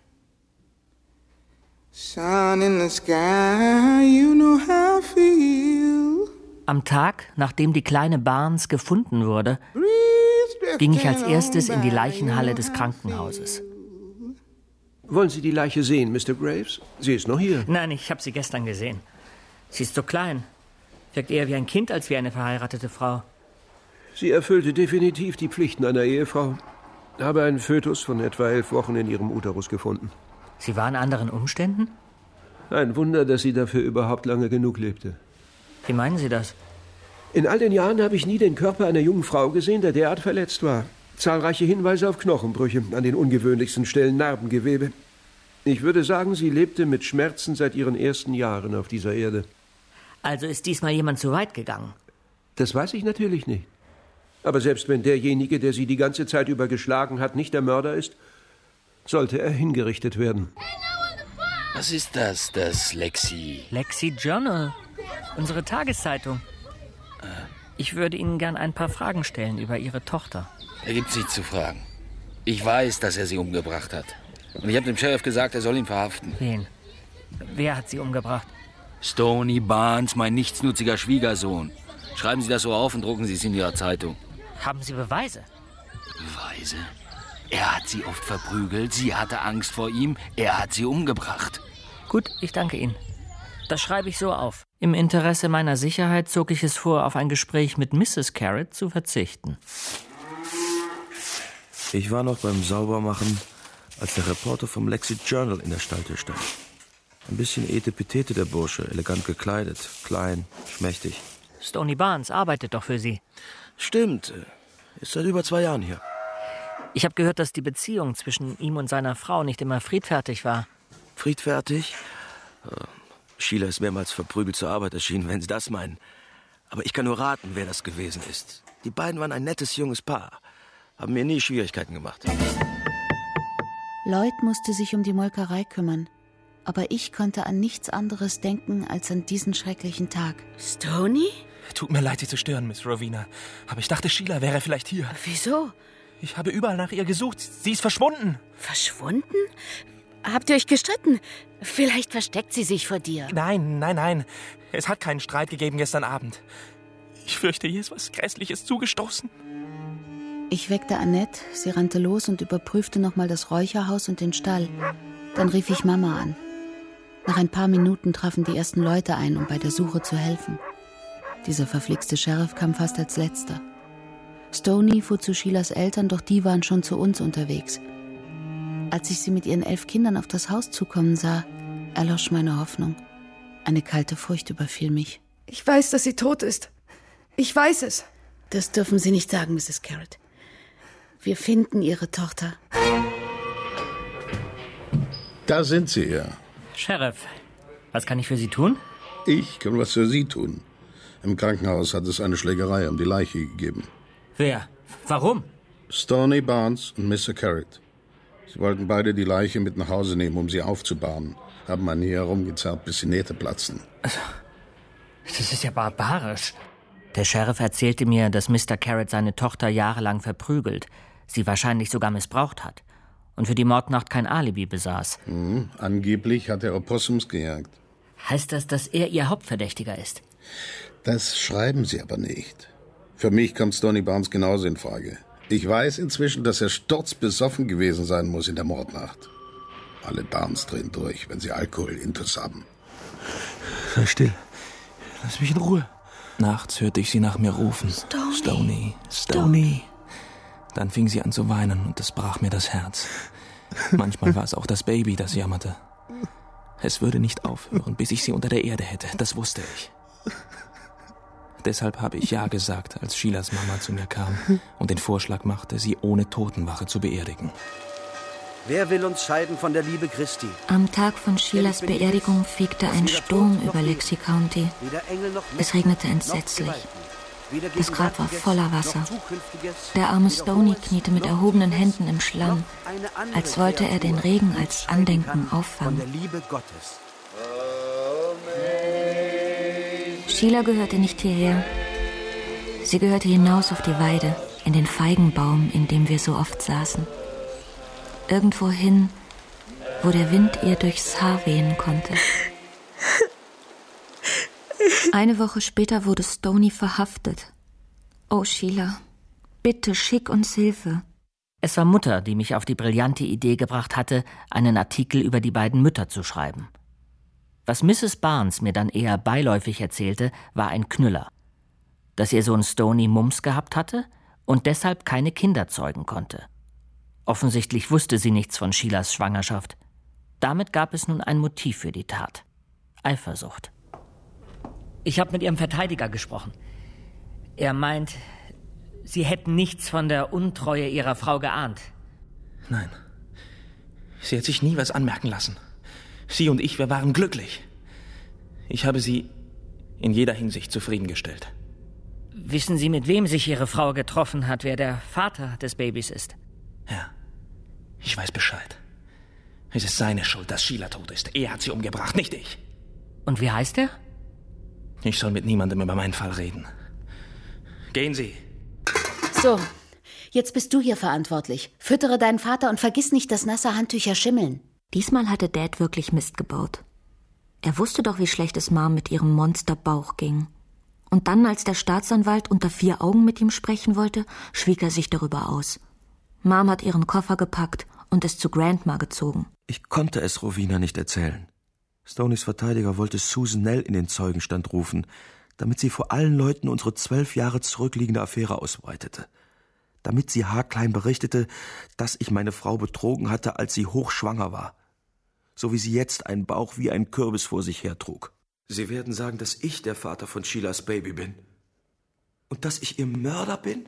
Sun in the sky, you know how I feel. Am Tag, nachdem die kleine Barnes gefunden wurde, ging ich als erstes in die Leichenhalle des Krankenhauses. Wollen Sie die Leiche sehen, Mr. Graves? Sie ist noch hier. Nein, ich habe sie gestern gesehen. Sie ist so klein. Wirkt eher wie ein Kind als wie eine verheiratete Frau. Sie erfüllte definitiv die Pflichten einer Ehefrau. Habe einen Fötus von etwa 11 Wochen in ihrem Uterus gefunden. Sie war in anderen Umständen? Ein Wunder, dass sie dafür überhaupt lange genug lebte. Wie meinen Sie das? In all den Jahren habe ich nie den Körper einer jungen Frau gesehen, der derart verletzt war. Zahlreiche Hinweise auf Knochenbrüche, an den ungewöhnlichsten Stellen Narbengewebe. Ich würde sagen, sie lebte mit Schmerzen seit ihren ersten Jahren auf dieser Erde. Also ist diesmal jemand zu weit gegangen? Das weiß ich natürlich nicht. Aber selbst wenn derjenige, der sie die ganze Zeit über geschlagen hat, nicht der Mörder ist, sollte er hingerichtet werden. Was ist das Lexi? Lexi Journal. Unsere Tageszeitung. Ich würde Ihnen gern ein paar Fragen stellen über Ihre Tochter. Er gibt sie zu fragen. Ich weiß, dass er sie umgebracht hat. Und ich habe dem Sheriff gesagt, er soll ihn verhaften. Wen? Wer hat sie umgebracht? Stoney Barnes, mein nichtsnutziger Schwiegersohn. Schreiben Sie das so auf und drucken Sie es in Ihrer Zeitung. Haben Sie Beweise? Beweise? Er hat sie oft verprügelt, sie hatte Angst vor ihm, er hat sie umgebracht. Gut, ich danke Ihnen. Das schreibe ich so auf. Im Interesse meiner Sicherheit zog ich es vor, auf ein Gespräch mit Mrs. Carrot zu verzichten. Ich war noch beim Saubermachen, als der Reporter vom Lexi Journal in der Spalte stand. Ein bisschen etepetete der Bursche, elegant gekleidet, klein, schmächtig. Stoney Barnes arbeitet doch für Sie. Stimmt, ist seit über 2 Jahren hier. Ich habe gehört, dass die Beziehung zwischen ihm und seiner Frau nicht immer friedfertig war. Friedfertig? Sheila ist mehrmals verprügelt zur Arbeit erschienen, wenn Sie das meinen. Aber ich kann nur raten, wer das gewesen ist. Die beiden waren ein nettes junges Paar. Haben mir nie Schwierigkeiten gemacht. Lloyd musste sich um die Molkerei kümmern. Aber ich konnte an nichts anderes denken als an diesen schrecklichen Tag. Stoney? Tut mir leid, Sie zu stören, Miss Rowena. Aber ich dachte, Sheila wäre vielleicht hier. Wieso? Ich habe überall nach ihr gesucht. Sie ist verschwunden. Verschwunden? Habt ihr euch gestritten? Vielleicht versteckt sie sich vor dir. Nein. Es hat keinen Streit gegeben gestern Abend. Ich fürchte, hier ist was Grässliches zugestoßen. Ich weckte Annette, sie rannte los und überprüfte nochmal das Räucherhaus und den Stall. Dann rief ich Mama an. Nach ein paar Minuten trafen die ersten Leute ein, um bei der Suche zu helfen. Dieser verflixte Sheriff kam fast als letzter. Stoney fuhr zu Sheilas Eltern, doch die waren schon zu uns unterwegs. Als ich sie mit ihren 11 Kindern auf das Haus zukommen sah, erlosch meine Hoffnung. Eine kalte Furcht überfiel mich. Ich weiß, dass sie tot ist. Ich weiß es. Das dürfen Sie nicht sagen, Mrs. Carrot. Wir finden Ihre Tochter. Da sind Sie ja. Sheriff, was kann ich für Sie tun? Ich kann was für Sie tun. Im Krankenhaus hat es eine Schlägerei um die Leiche gegeben. Wer? Warum? Stoney Barnes und Mr. Carrot. Sie wollten beide die Leiche mit nach Hause nehmen, um sie aufzubahren. Haben an ihr herumgezerrt, bis die Nähte platzten. Das ist ja barbarisch. Der Sheriff erzählte mir, dass Mr. Carrot seine Tochter jahrelang verprügelt, sie wahrscheinlich sogar missbraucht hat und für die Mordnacht kein Alibi besaß. Angeblich hat er Opossums gejagt. Heißt das, dass er Ihr Hauptverdächtiger ist? Das schreiben Sie aber nicht. Für mich kommt Stoney Barnes genauso in Frage. Ich weiß inzwischen, dass er sturzbesoffen gewesen sein muss in der Mordnacht. Alle Barnes drehen durch, wenn sie Alkoholintus haben. Sei still. Lass mich in Ruhe. Nachts hörte ich sie nach mir rufen. Stoney. Dann fing sie an zu weinen und es brach mir das Herz. Manchmal war es auch das Baby, das jammerte. Es würde nicht aufhören, bis ich sie unter der Erde hätte. Das wusste ich. Deshalb habe ich Ja gesagt, als Sheilas Mama zu mir kam und den Vorschlag machte, sie ohne Totenwache zu beerdigen. Wer will uns scheiden von der Liebe Christi? Am Tag von Sheilas Beerdigung fegte ein Sturm über Lexi County. Es regnete entsetzlich. Das Grab war voller Wasser. Der arme Stoney kniete mit erhobenen Händen im Schlamm, als wollte er den Regen als Andenken auffangen. Sheila gehörte nicht hierher. Sie gehörte hinaus auf die Weide, in den Feigenbaum, in dem wir so oft saßen. Irgendwohin, wo der Wind ihr durchs Haar wehen konnte. Eine Woche später wurde Stoney verhaftet. Oh, Sheila, bitte schick uns Hilfe. Es war Mutter, die mich auf die brillante Idee gebracht hatte, einen Artikel über die beiden Mütter zu schreiben. Was Mrs. Barnes mir dann eher beiläufig erzählte, war ein Knüller. Dass ihr Sohn Stoney Mumps gehabt hatte und deshalb keine Kinder zeugen konnte. Offensichtlich wusste sie nichts von Sheilas Schwangerschaft. Damit gab es nun ein Motiv für die Tat. Eifersucht. Ich habe mit ihrem Verteidiger gesprochen. Er meint, sie hätten nichts von der Untreue ihrer Frau geahnt. Nein. Sie hat sich nie was anmerken lassen. Sie und ich, wir waren glücklich. Ich habe sie in jeder Hinsicht zufriedengestellt. Wissen Sie, mit wem sich Ihre Frau getroffen hat, wer der Vater des Babys ist? Ja, ich weiß Bescheid. Es ist seine Schuld, dass Sheila tot ist. Er hat sie umgebracht, nicht ich. Und wie heißt er? Ich soll mit niemandem über meinen Fall reden. Gehen Sie. So, jetzt bist du hier verantwortlich. Füttere deinen Vater und vergiss nicht, dass nasse Handtücher schimmeln. Diesmal hatte Dad wirklich Mist gebaut. Er wusste doch, wie schlecht es Mom mit ihrem Monsterbauch ging. Und dann, als der Staatsanwalt unter 4 Augen mit ihm sprechen wollte, schwieg er sich darüber aus. Mom hat ihren Koffer gepackt und ist zu Grandma gezogen. Ich konnte es Rowena nicht erzählen. Stoneys Verteidiger wollte Susan Nell in den Zeugenstand rufen, damit sie vor allen Leuten unsere 12 Jahre zurückliegende Affäre ausbreitete. Damit sie haarklein berichtete, dass ich meine Frau betrogen hatte, als sie hochschwanger war. So wie sie jetzt einen Bauch wie ein Kürbis vor sich hertrug. Sie werden sagen, dass ich der Vater von Sheilas Baby bin. Und dass ich ihr Mörder bin?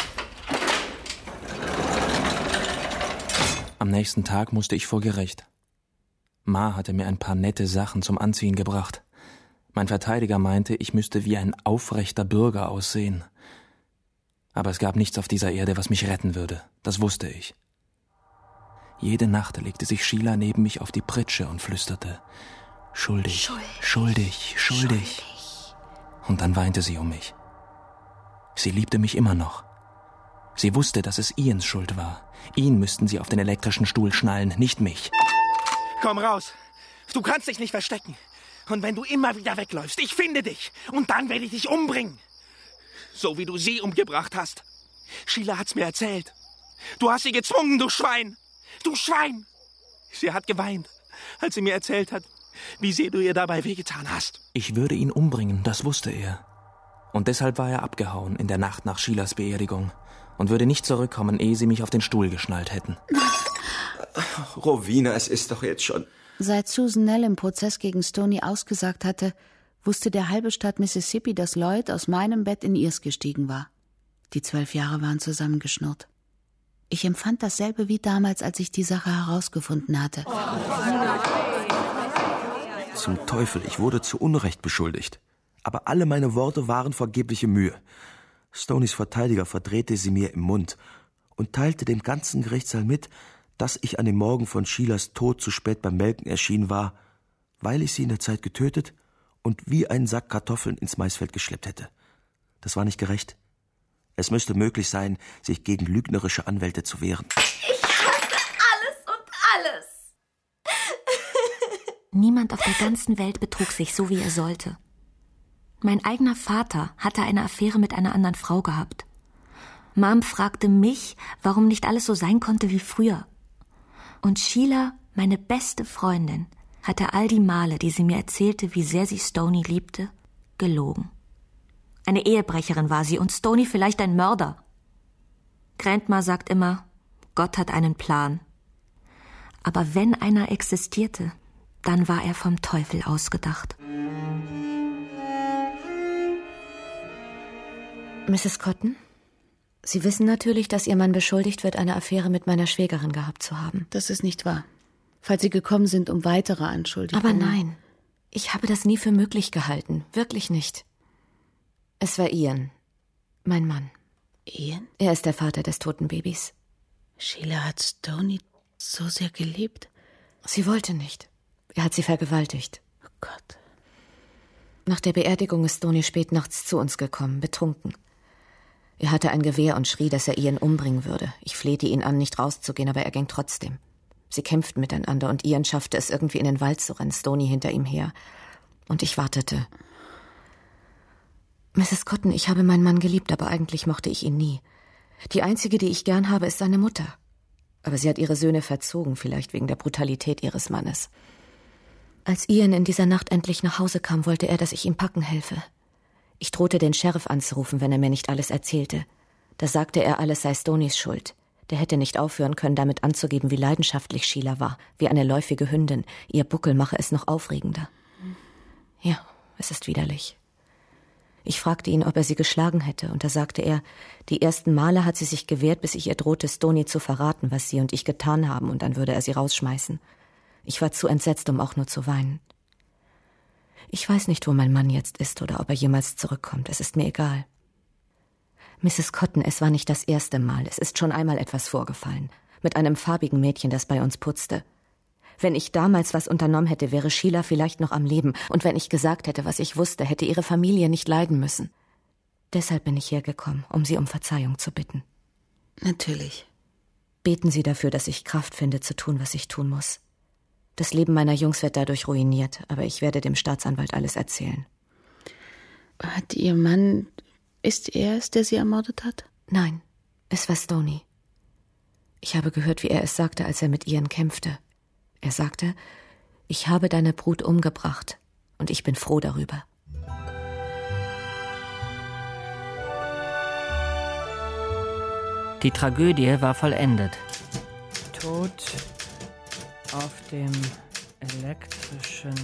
Am nächsten Tag musste ich vor Gericht. Ma hatte mir ein paar nette Sachen zum Anziehen gebracht. Mein Verteidiger meinte, ich müsste wie ein aufrechter Bürger aussehen. Aber es gab nichts auf dieser Erde, was mich retten würde. Das wusste ich. Jede Nacht legte sich Sheila neben mich auf die Pritsche und flüsterte: Schuldig, schuldig, schuldig. Und dann weinte sie um mich. Sie liebte mich immer noch. Sie wusste, dass es Ians Schuld war. Ihn müssten sie auf den elektrischen Stuhl schnallen, nicht mich. Komm raus! Du kannst dich nicht verstecken. Und wenn du immer wieder wegläufst, ich finde dich. Und dann werde ich dich umbringen. So wie du sie umgebracht hast. Sheila hat's mir erzählt. Du hast sie gezwungen, du Schwein! Du Schwein! Sie hat geweint, als sie mir erzählt hat, wie sehr du ihr dabei wehgetan hast. Ich würde ihn umbringen, das wusste er. Und deshalb war er abgehauen in der Nacht nach Sheilas Beerdigung und würde nicht zurückkommen, ehe sie mich auf den Stuhl geschnallt hätten. Rowena, es ist doch jetzt schon... Seit Susan Nell im Prozess gegen Stoney ausgesagt hatte, wusste der halbe Staat Mississippi, dass Lloyd aus meinem Bett in ihrs gestiegen war. Die 12 Jahre waren zusammengeschnurrt. Ich empfand dasselbe wie damals, als ich die Sache herausgefunden hatte. Zum Teufel, ich wurde zu Unrecht beschuldigt. Aber alle meine Worte waren vergebliche Mühe. Stoneys Verteidiger verdrehte sie mir im Mund und teilte dem ganzen Gerichtssaal mit, dass ich an dem Morgen von Sheilas Tod zu spät beim Melken erschienen war, weil ich sie in der Zeit getötet und wie einen Sack Kartoffeln ins Maisfeld geschleppt hätte. Das war nicht gerecht. Es müsste möglich sein, sich gegen lügnerische Anwälte zu wehren. Ich hasse alles und alles. Niemand auf der ganzen Welt betrug sich so, wie er sollte. Mein eigener Vater hatte eine Affäre mit einer anderen Frau gehabt. Mom fragte mich, warum nicht alles so sein konnte wie früher. Und Sheila, meine beste Freundin, hatte all die Male, die sie mir erzählte, wie sehr sie Stoney liebte, gelogen. Eine Ehebrecherin war sie und Stoney vielleicht ein Mörder. Grandma sagt immer, Gott hat einen Plan. Aber wenn einer existierte, dann war er vom Teufel ausgedacht. Mrs. Cotton, Sie wissen natürlich, dass Ihr Mann beschuldigt wird, eine Affäre mit meiner Schwägerin gehabt zu haben. Das ist nicht wahr. Falls Sie gekommen sind, um weitere Anschuldigungen... Aber nein, ich habe das nie für möglich gehalten. Wirklich nicht. Es war Ian. Mein Mann. Ian? Er ist der Vater des toten Babys. Sheila hat Stoney so sehr geliebt. Sie wollte nicht. Er hat sie vergewaltigt. Oh Gott. Nach der Beerdigung ist Stoney spät nachts zu uns gekommen, betrunken. Er hatte ein Gewehr und schrie, dass er Ian umbringen würde. Ich flehte ihn an, nicht rauszugehen, aber er ging trotzdem. Sie kämpften miteinander und Ian schaffte es irgendwie in den Wald zu rennen, Stoney hinter ihm her. Und ich wartete. Mrs. Cotton, ich habe meinen Mann geliebt, aber eigentlich mochte ich ihn nie. Die einzige, die ich gern habe, ist seine Mutter. Aber sie hat ihre Söhne verzogen, vielleicht wegen der Brutalität ihres Mannes. Als Ian in dieser Nacht endlich nach Hause kam, wollte er, dass ich ihm packen helfe. Ich drohte, den Sheriff anzurufen, wenn er mir nicht alles erzählte. Da sagte er, alles sei Stoneys Schuld. Der hätte nicht aufhören können, damit anzugeben, wie leidenschaftlich Sheila war, wie eine läufige Hündin. Ihr Buckel mache es noch aufregender. Ja, es ist widerlich. Ich fragte ihn, ob er sie geschlagen hätte, und da sagte er, die ersten Male hat sie sich gewehrt, bis ich ihr drohte, Stoney zu verraten, was sie und ich getan haben, und dann würde er sie rausschmeißen. Ich war zu entsetzt, um auch nur zu weinen. Ich weiß nicht, wo mein Mann jetzt ist oder ob er jemals zurückkommt. Es ist mir egal. Mrs. Cotton, es war nicht das erste Mal. Es ist schon einmal etwas vorgefallen. Mit einem farbigen Mädchen, das bei uns putzte. Wenn ich damals was unternommen hätte, wäre Sheila vielleicht noch am Leben. Und wenn ich gesagt hätte, was ich wusste, hätte ihre Familie nicht leiden müssen. Deshalb bin ich hergekommen, um Sie um Verzeihung zu bitten. Natürlich. Beten Sie dafür, dass ich Kraft finde, zu tun, was ich tun muss. Das Leben meiner Jungs wird dadurch ruiniert, aber ich werde dem Staatsanwalt alles erzählen. Hat Ihr Mann... Ist er es, der sie ermordet hat? Nein, es war Stoney. Ich habe gehört, wie er es sagte, als er mit Ian kämpfte. Er sagte, ich habe deine Brut umgebracht und ich bin froh darüber. Die Tragödie war vollendet. Tod auf dem elektrischen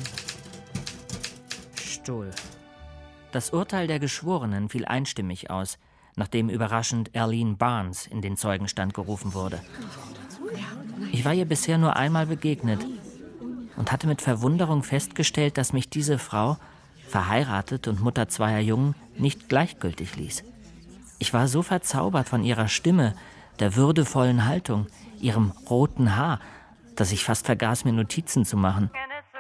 Stuhl. Das Urteil der Geschworenen fiel einstimmig aus, nachdem überraschend Arlene Barnes in den Zeugenstand gerufen wurde. Ich war ihr bisher nur einmal begegnet und hatte mit Verwunderung festgestellt, dass mich diese Frau, verheiratet und Mutter zweier Jungen, nicht gleichgültig ließ. Ich war so verzaubert von ihrer Stimme, der würdevollen Haltung, ihrem roten Haar, dass ich fast vergaß, mir Notizen zu machen.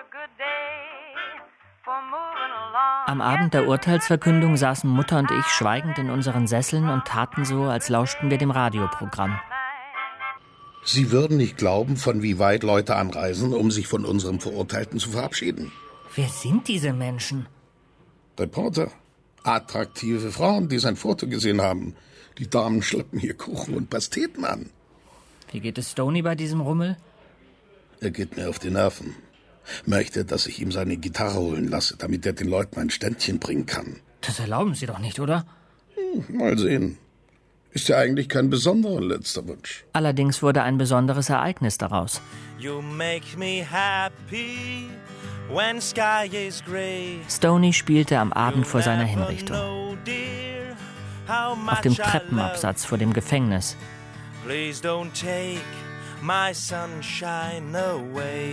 Am Abend der Urteilsverkündung saßen Mutter und ich schweigend in unseren Sesseln und taten so, als lauschten wir dem Radioprogramm. Sie würden nicht glauben, von wie weit Leute anreisen, um sich von unserem Verurteilten zu verabschieden. Wer sind diese Menschen? Reporter. Attraktive Frauen, die sein Foto gesehen haben. Die Damen schleppen hier Kuchen und Pasteten an. Wie geht es Stoney bei diesem Rummel? Er geht mir auf die Nerven. Möchte, dass ich ihm seine Gitarre holen lasse, damit er den Leuten ein Ständchen bringen kann. Das erlauben Sie doch nicht, oder? Mal sehen. Ist ja eigentlich kein besonderer letzter Wunsch. Allerdings wurde ein besonderes Ereignis daraus. You make me happy when sky is gray. Stoney spielte am Abend vor seiner Hinrichtung. Auf dem Treppenabsatz vor dem Gefängnis. Please don't take my sunshine away.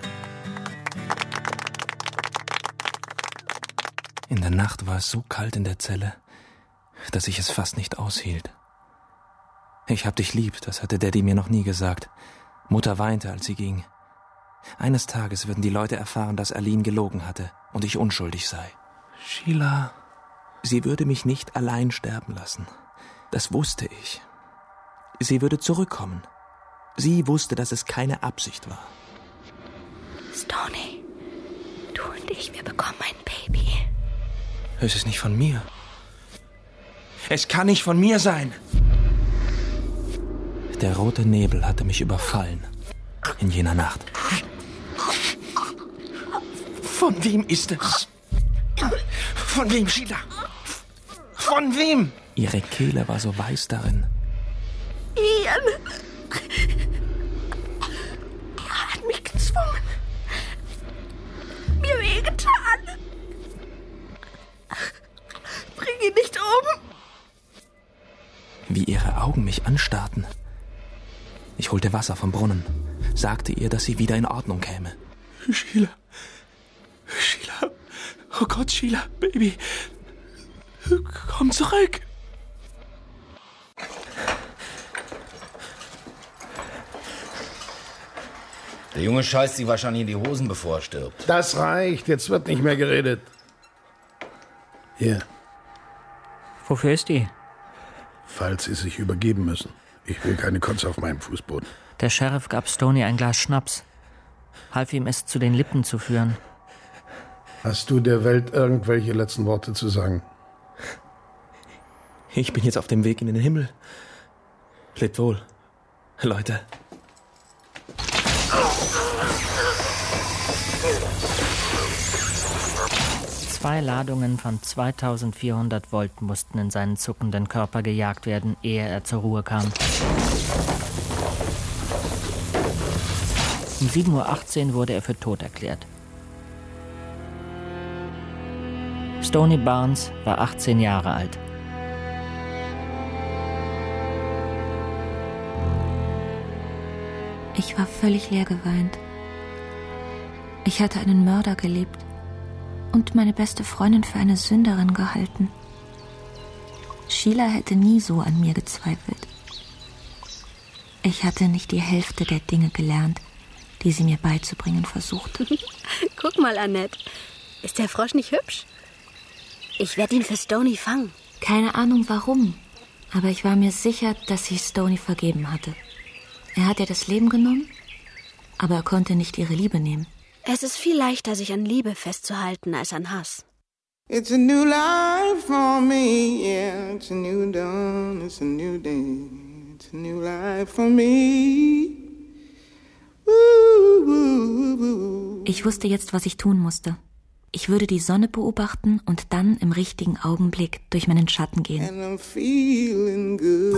In der Nacht war es so kalt in der Zelle, dass ich es fast nicht aushielt. Ich hab dich lieb, das hatte Daddy mir noch nie gesagt. Mutter weinte, als sie ging. Eines Tages würden die Leute erfahren, dass Arlene gelogen hatte und ich unschuldig sei. Sheila, sie würde mich nicht allein sterben lassen. Das wusste ich. Sie würde zurückkommen. Sie wusste, dass es keine Absicht war. Stoney, du und ich, wir bekommen ein Baby. Es ist nicht von mir. Es kann nicht von mir sein. Der rote Nebel hatte mich überfallen in jener Nacht. Von wem ist es? Von wem, Sheila? Von wem? Ihre Kehle war so weiß darin. Ian! Er hat mich gezwungen. Mir wehgetan. Bring ihn nicht um. Wie ihre Augen mich anstarrten. Ich holte Wasser vom Brunnen, sagte ihr, dass sie wieder in Ordnung käme. Sheila. Sheila. Oh Gott, Sheila, Baby. Komm zurück. Der Junge scheißt sich wahrscheinlich in die Hosen, bevor er stirbt. Das reicht, jetzt wird nicht mehr geredet. Hier. Wofür ist die? Falls Sie sich übergeben müssen. Ich will keine Kotze auf meinem Fußboden. Der Sheriff gab Stoney ein Glas Schnaps, half ihm es zu den Lippen zu führen. Hast du der Welt irgendwelche letzten Worte zu sagen? Ich bin jetzt auf dem Weg in den Himmel. Lebt wohl, Leute. Zwei Ladungen von 2400 Volt mussten in seinen zuckenden Körper gejagt werden, ehe er zur Ruhe kam. Um 7:18 Uhr wurde er für tot erklärt. Stoney Barnes war 18 Jahre alt. Ich war völlig leer geweint. Ich hatte einen Mörder geliebt und meine beste Freundin für eine Sünderin gehalten. Sheila hätte nie so an mir gezweifelt. Ich hatte nicht die Hälfte der Dinge gelernt, die sie mir beizubringen versuchte. Guck mal, Annette. Ist der Frosch nicht hübsch? Ich werde ihn für Stoney fangen. Keine Ahnung warum, aber ich war mir sicher, dass sie Stoney vergeben hatte. Er hat ihr das Leben genommen, aber er konnte nicht ihre Liebe nehmen. Es ist viel leichter, sich an Liebe festzuhalten, als an Hass. It's a new life for me, yeah. It's a new dawn, it's a new day. It's a new life for me. Ich wusste jetzt, was ich tun musste. Ich würde die Sonne beobachten und dann im richtigen Augenblick durch meinen Schatten gehen. And I'm feeling good.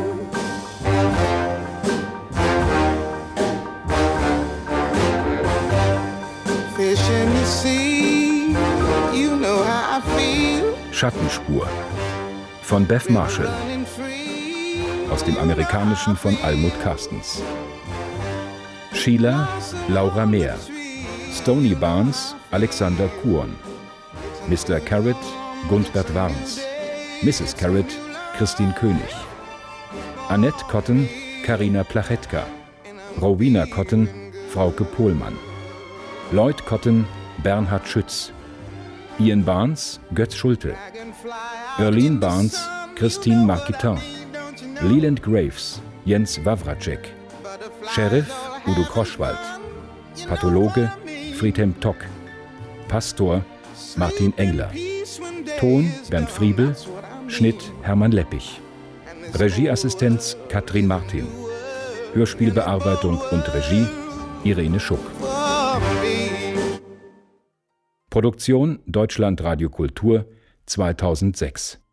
Fish in the sea, you know how I feel. Schattenspur von Bev Marshall, aus dem Amerikanischen von Almut Carstens. Sheila, Laura Mehr. Stoney Barnes, Alexander Kuon. Mr. Carrot, Gundbert Warns. Mrs. Carrot, Christine König. Annette Cotton, Karina Plachetka. Rowena Cotton, Frauke Pohlmann. Lloyd Cotton, Bernhard Schütz. Ian Barnes, Götz Schulte. Earlene Barnes, Christine Marquitin. Leland Graves, Jens Wawracek. Sheriff, Udo Kroschwald. Pathologe, Friedhelm Tock. Pastor, Martin Engler. Ton, Bernd Friebel. Schnitt, Hermann Leppich. Regieassistenz, Katrin Martin. Hörspielbearbeitung und Regie, Irene Schuck. Produktion Deutschlandradio Kultur 2006.